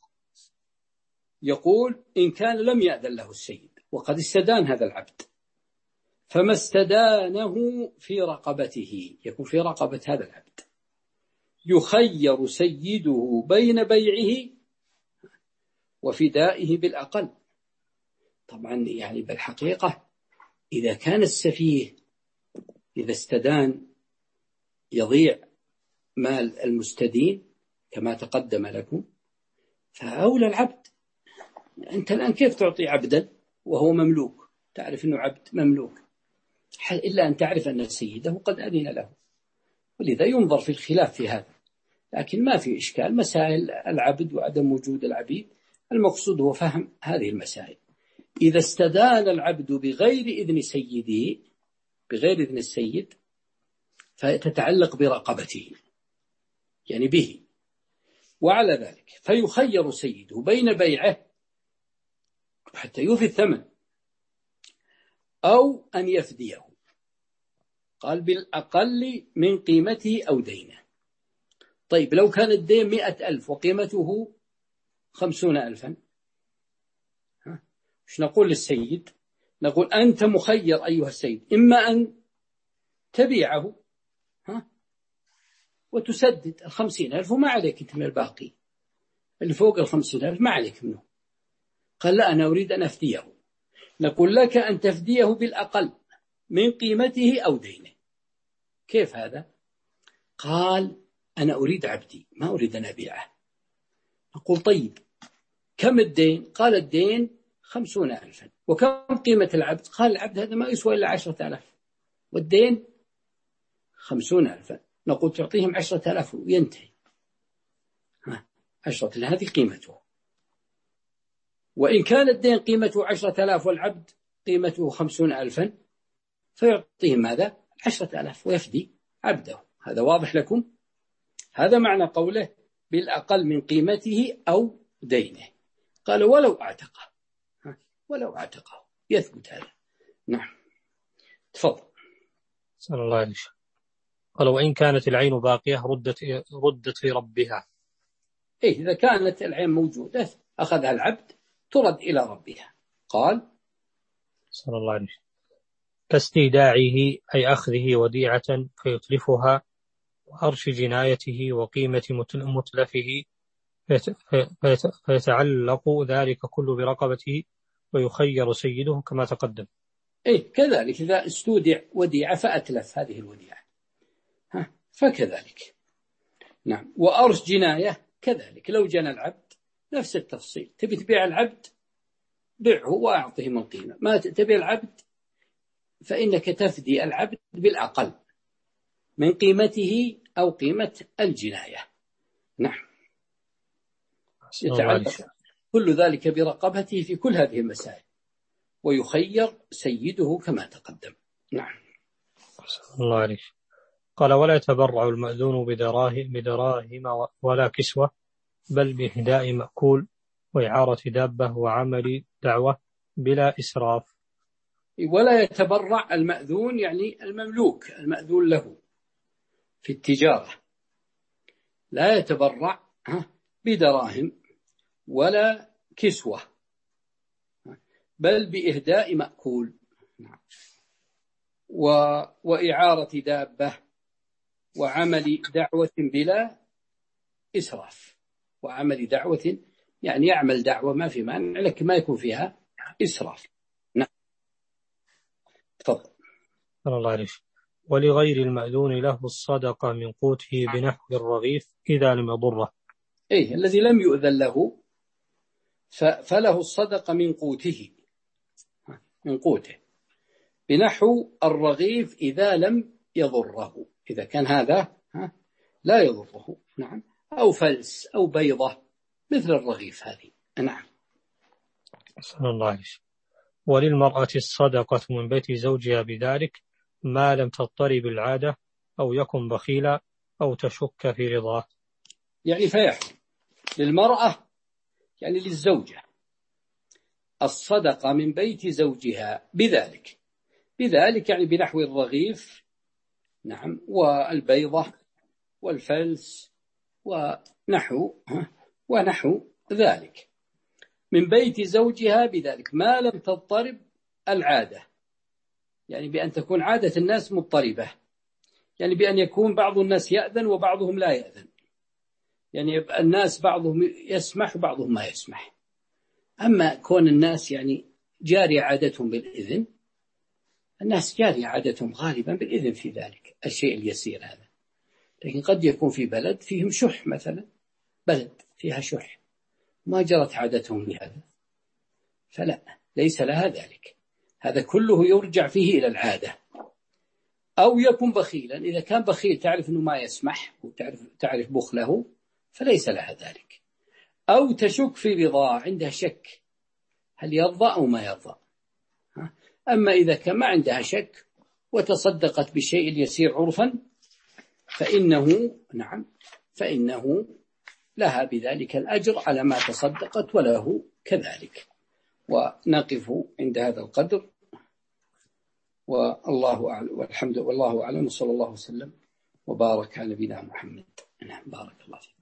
Speaker 2: يقول إن كان لم يأذن له السيد وقد استدان هذا العبد فما استدانه في رقبته، يكون في رقبة هذا العبد، يخير سيده بين بيعه وفدائه بالأقل. طبعا يعني بالحقيقة إذا كان السفيه إذا استدان يضيع مال المستدين كما تقدم لكم فأولى العبد. أنت الآن كيف تعطي عبدا وهو مملوك؟ تعرف أنه عبد مملوك إلا أن تعرف أن سيده قد أذن له، ولذا ينظر في الخلاف في هذا، لكن ما في إشكال. مسائل العبد وعدم وجود العبيد المقصود هو فهم هذه المسائل. إذا استدان العبد بغير إذن سيده، بغير إذن السيد، فتتعلق برقبته يعني به، وعلى ذلك فيخير سيده بين بيعه حتى يوفي الثمن أو أن يفديه. قال بالأقل من قيمته أو دينه. طيب لو كان الدين مئة ألف وقيمته خمسون ألفا، مش نقول للسيد؟ نقول أنت مخير أيها السيد، إما أن تبيعه ها وتسدد الخمسين ألف وما عليك أنت من الباقي، اللي فوق الخمسين ألف ما عليك منه. قال لا أنا أريد أن أفديه. نقول لك أن تفديه بالأقل من قيمته أو دينه. كيف هذا؟ قال أنا أريد عبدي ما أريد أن أبيعه. نقول طيب كم الدين؟ قال الدين خمسون ألفا. وكم قيمة العبد؟ قال العبد هذا ما يسوى إلا عشرة آلاف والدين خمسون ألفا. نقول تعطيهم عشرة آلاف وينتهي. ها عشرة، هذه قيمته. وإن كان الدين قيمته عشرة آلاف والعبد قيمته خمسون ألفا فيعطيهم ماذا؟ عشرة آلاف ويفدي عبده. هذا واضح لكم؟ هذا معنى قوله بالأقل من قيمته أو دينه. قال ولو اعتقه، ولو اعتقه يثبت هذا. نعم، تفضل.
Speaker 1: صلى الله عليه وسلم. قال وإن كانت العين باقية ردت ردت لربها.
Speaker 2: إيه إذا كانت العين موجودة أخذها العبد ترد إلى ربها. قال
Speaker 1: صلى الله عليه وسلم كاستيداعه أي أخذه وديعة فيتلفها وأرش جنايته وقيمة متلفه فيتعلق ذلك كله برقبته ويخير سيده كما تقدم.
Speaker 2: إيه كذلك إذا استودع وديعة فأتلف هذه الوديعة ها فكذلك. نعم، وأرش جناية كذلك لو جنى العبد نفس التفصيل. تبي تبيع العبد بيعه وأعطيه من قيمة، ما تبيع العبد فإنك تفدي العبد بالأقل من قيمته أو قيمة الجناية. نعم، يتعلق كل ذلك برقبته في كل هذه المسائل ويخير سيده كما تقدم. نعم.
Speaker 1: الله عليك. قال ولا يتبرع المأذون بدراهم, بدراهم ولا كسوة بل بإهداء مأكول وإعارة دابة وعمل دعوة بلا إسراف.
Speaker 2: ولا يتبرع المأذون يعني المملوك المأذون له في التجارة، لا يتبرع بدراهم ولا كسوة بل بإهداء مأكول وإعارة دابة وعمل دعوة بلا إسراف. وعمل دعوة يعني يعمل دعوة ما في مانع لكن ما يكون فيها إسراف. نعم تفضل.
Speaker 1: الله عليه. ولغير المأذون له الصدقة من قوته بنحو الرغيف إذا لم يضره.
Speaker 2: إيه الذي لم يؤذن له فله الصدقة من قوته من قوته بنحو الرغيف إذا لم يضره، إذا كان هذا لا يضره. نعم. أو فلس أو بيضة مثل الرغيف هذه. نعم.
Speaker 1: صلى الله عليه. وللمرأة الصدقة من بيت زوجها بذلك ما لم تضطرب العادة أو يكن بخيلا أو تشك في رضاه.
Speaker 2: يعني فيحكم للمرأة يعني للزوجة الصدقة من بيت زوجها بذلك بذلك يعني بنحو الرغيف نعم والبيضة والفلس ونحو ونحو ذلك من بيت زوجها بذلك ما لم تضطرب العادة، يعني بأن تكون عادة الناس مضطربة، يعني بأن يكون بعض الناس يأذن وبعضهم لا يأذن، يعني يبقى الناس بعضهم يسمح وبعضهم ما يسمح. أما كون الناس يعني جاري عادتهم بالإذن، الناس جاري عادتهم غالبا بالإذن في ذلك الشيء اليسير هذا، لكن قد يكون في بلد فيهم شح، مثلا بلد فيها شح ما جرت عادتهم بهذا فلا ليس لها ذلك. هذا كله يرجع فيه إلى العادة. أو يكون بخيلا، إذا كان بخيل تعرف أنه ما يسمح وتعرف تعرف بخله فليس لها ذلك. أو تشك في رضاه، عندها شك هل يرضى أو ما يرضى. أما إذا كان ما عندها شك وتصدقت بشيء يسير عرفا فإنه نعم فإنه لها بذلك الأجر على ما تصدقت وله كذلك. ونقف عند هذا القدر والله أعلم والحمد والله أعلم، صلى الله وسلم وبارك على نبينا محمد. نعم بارك الله فيك.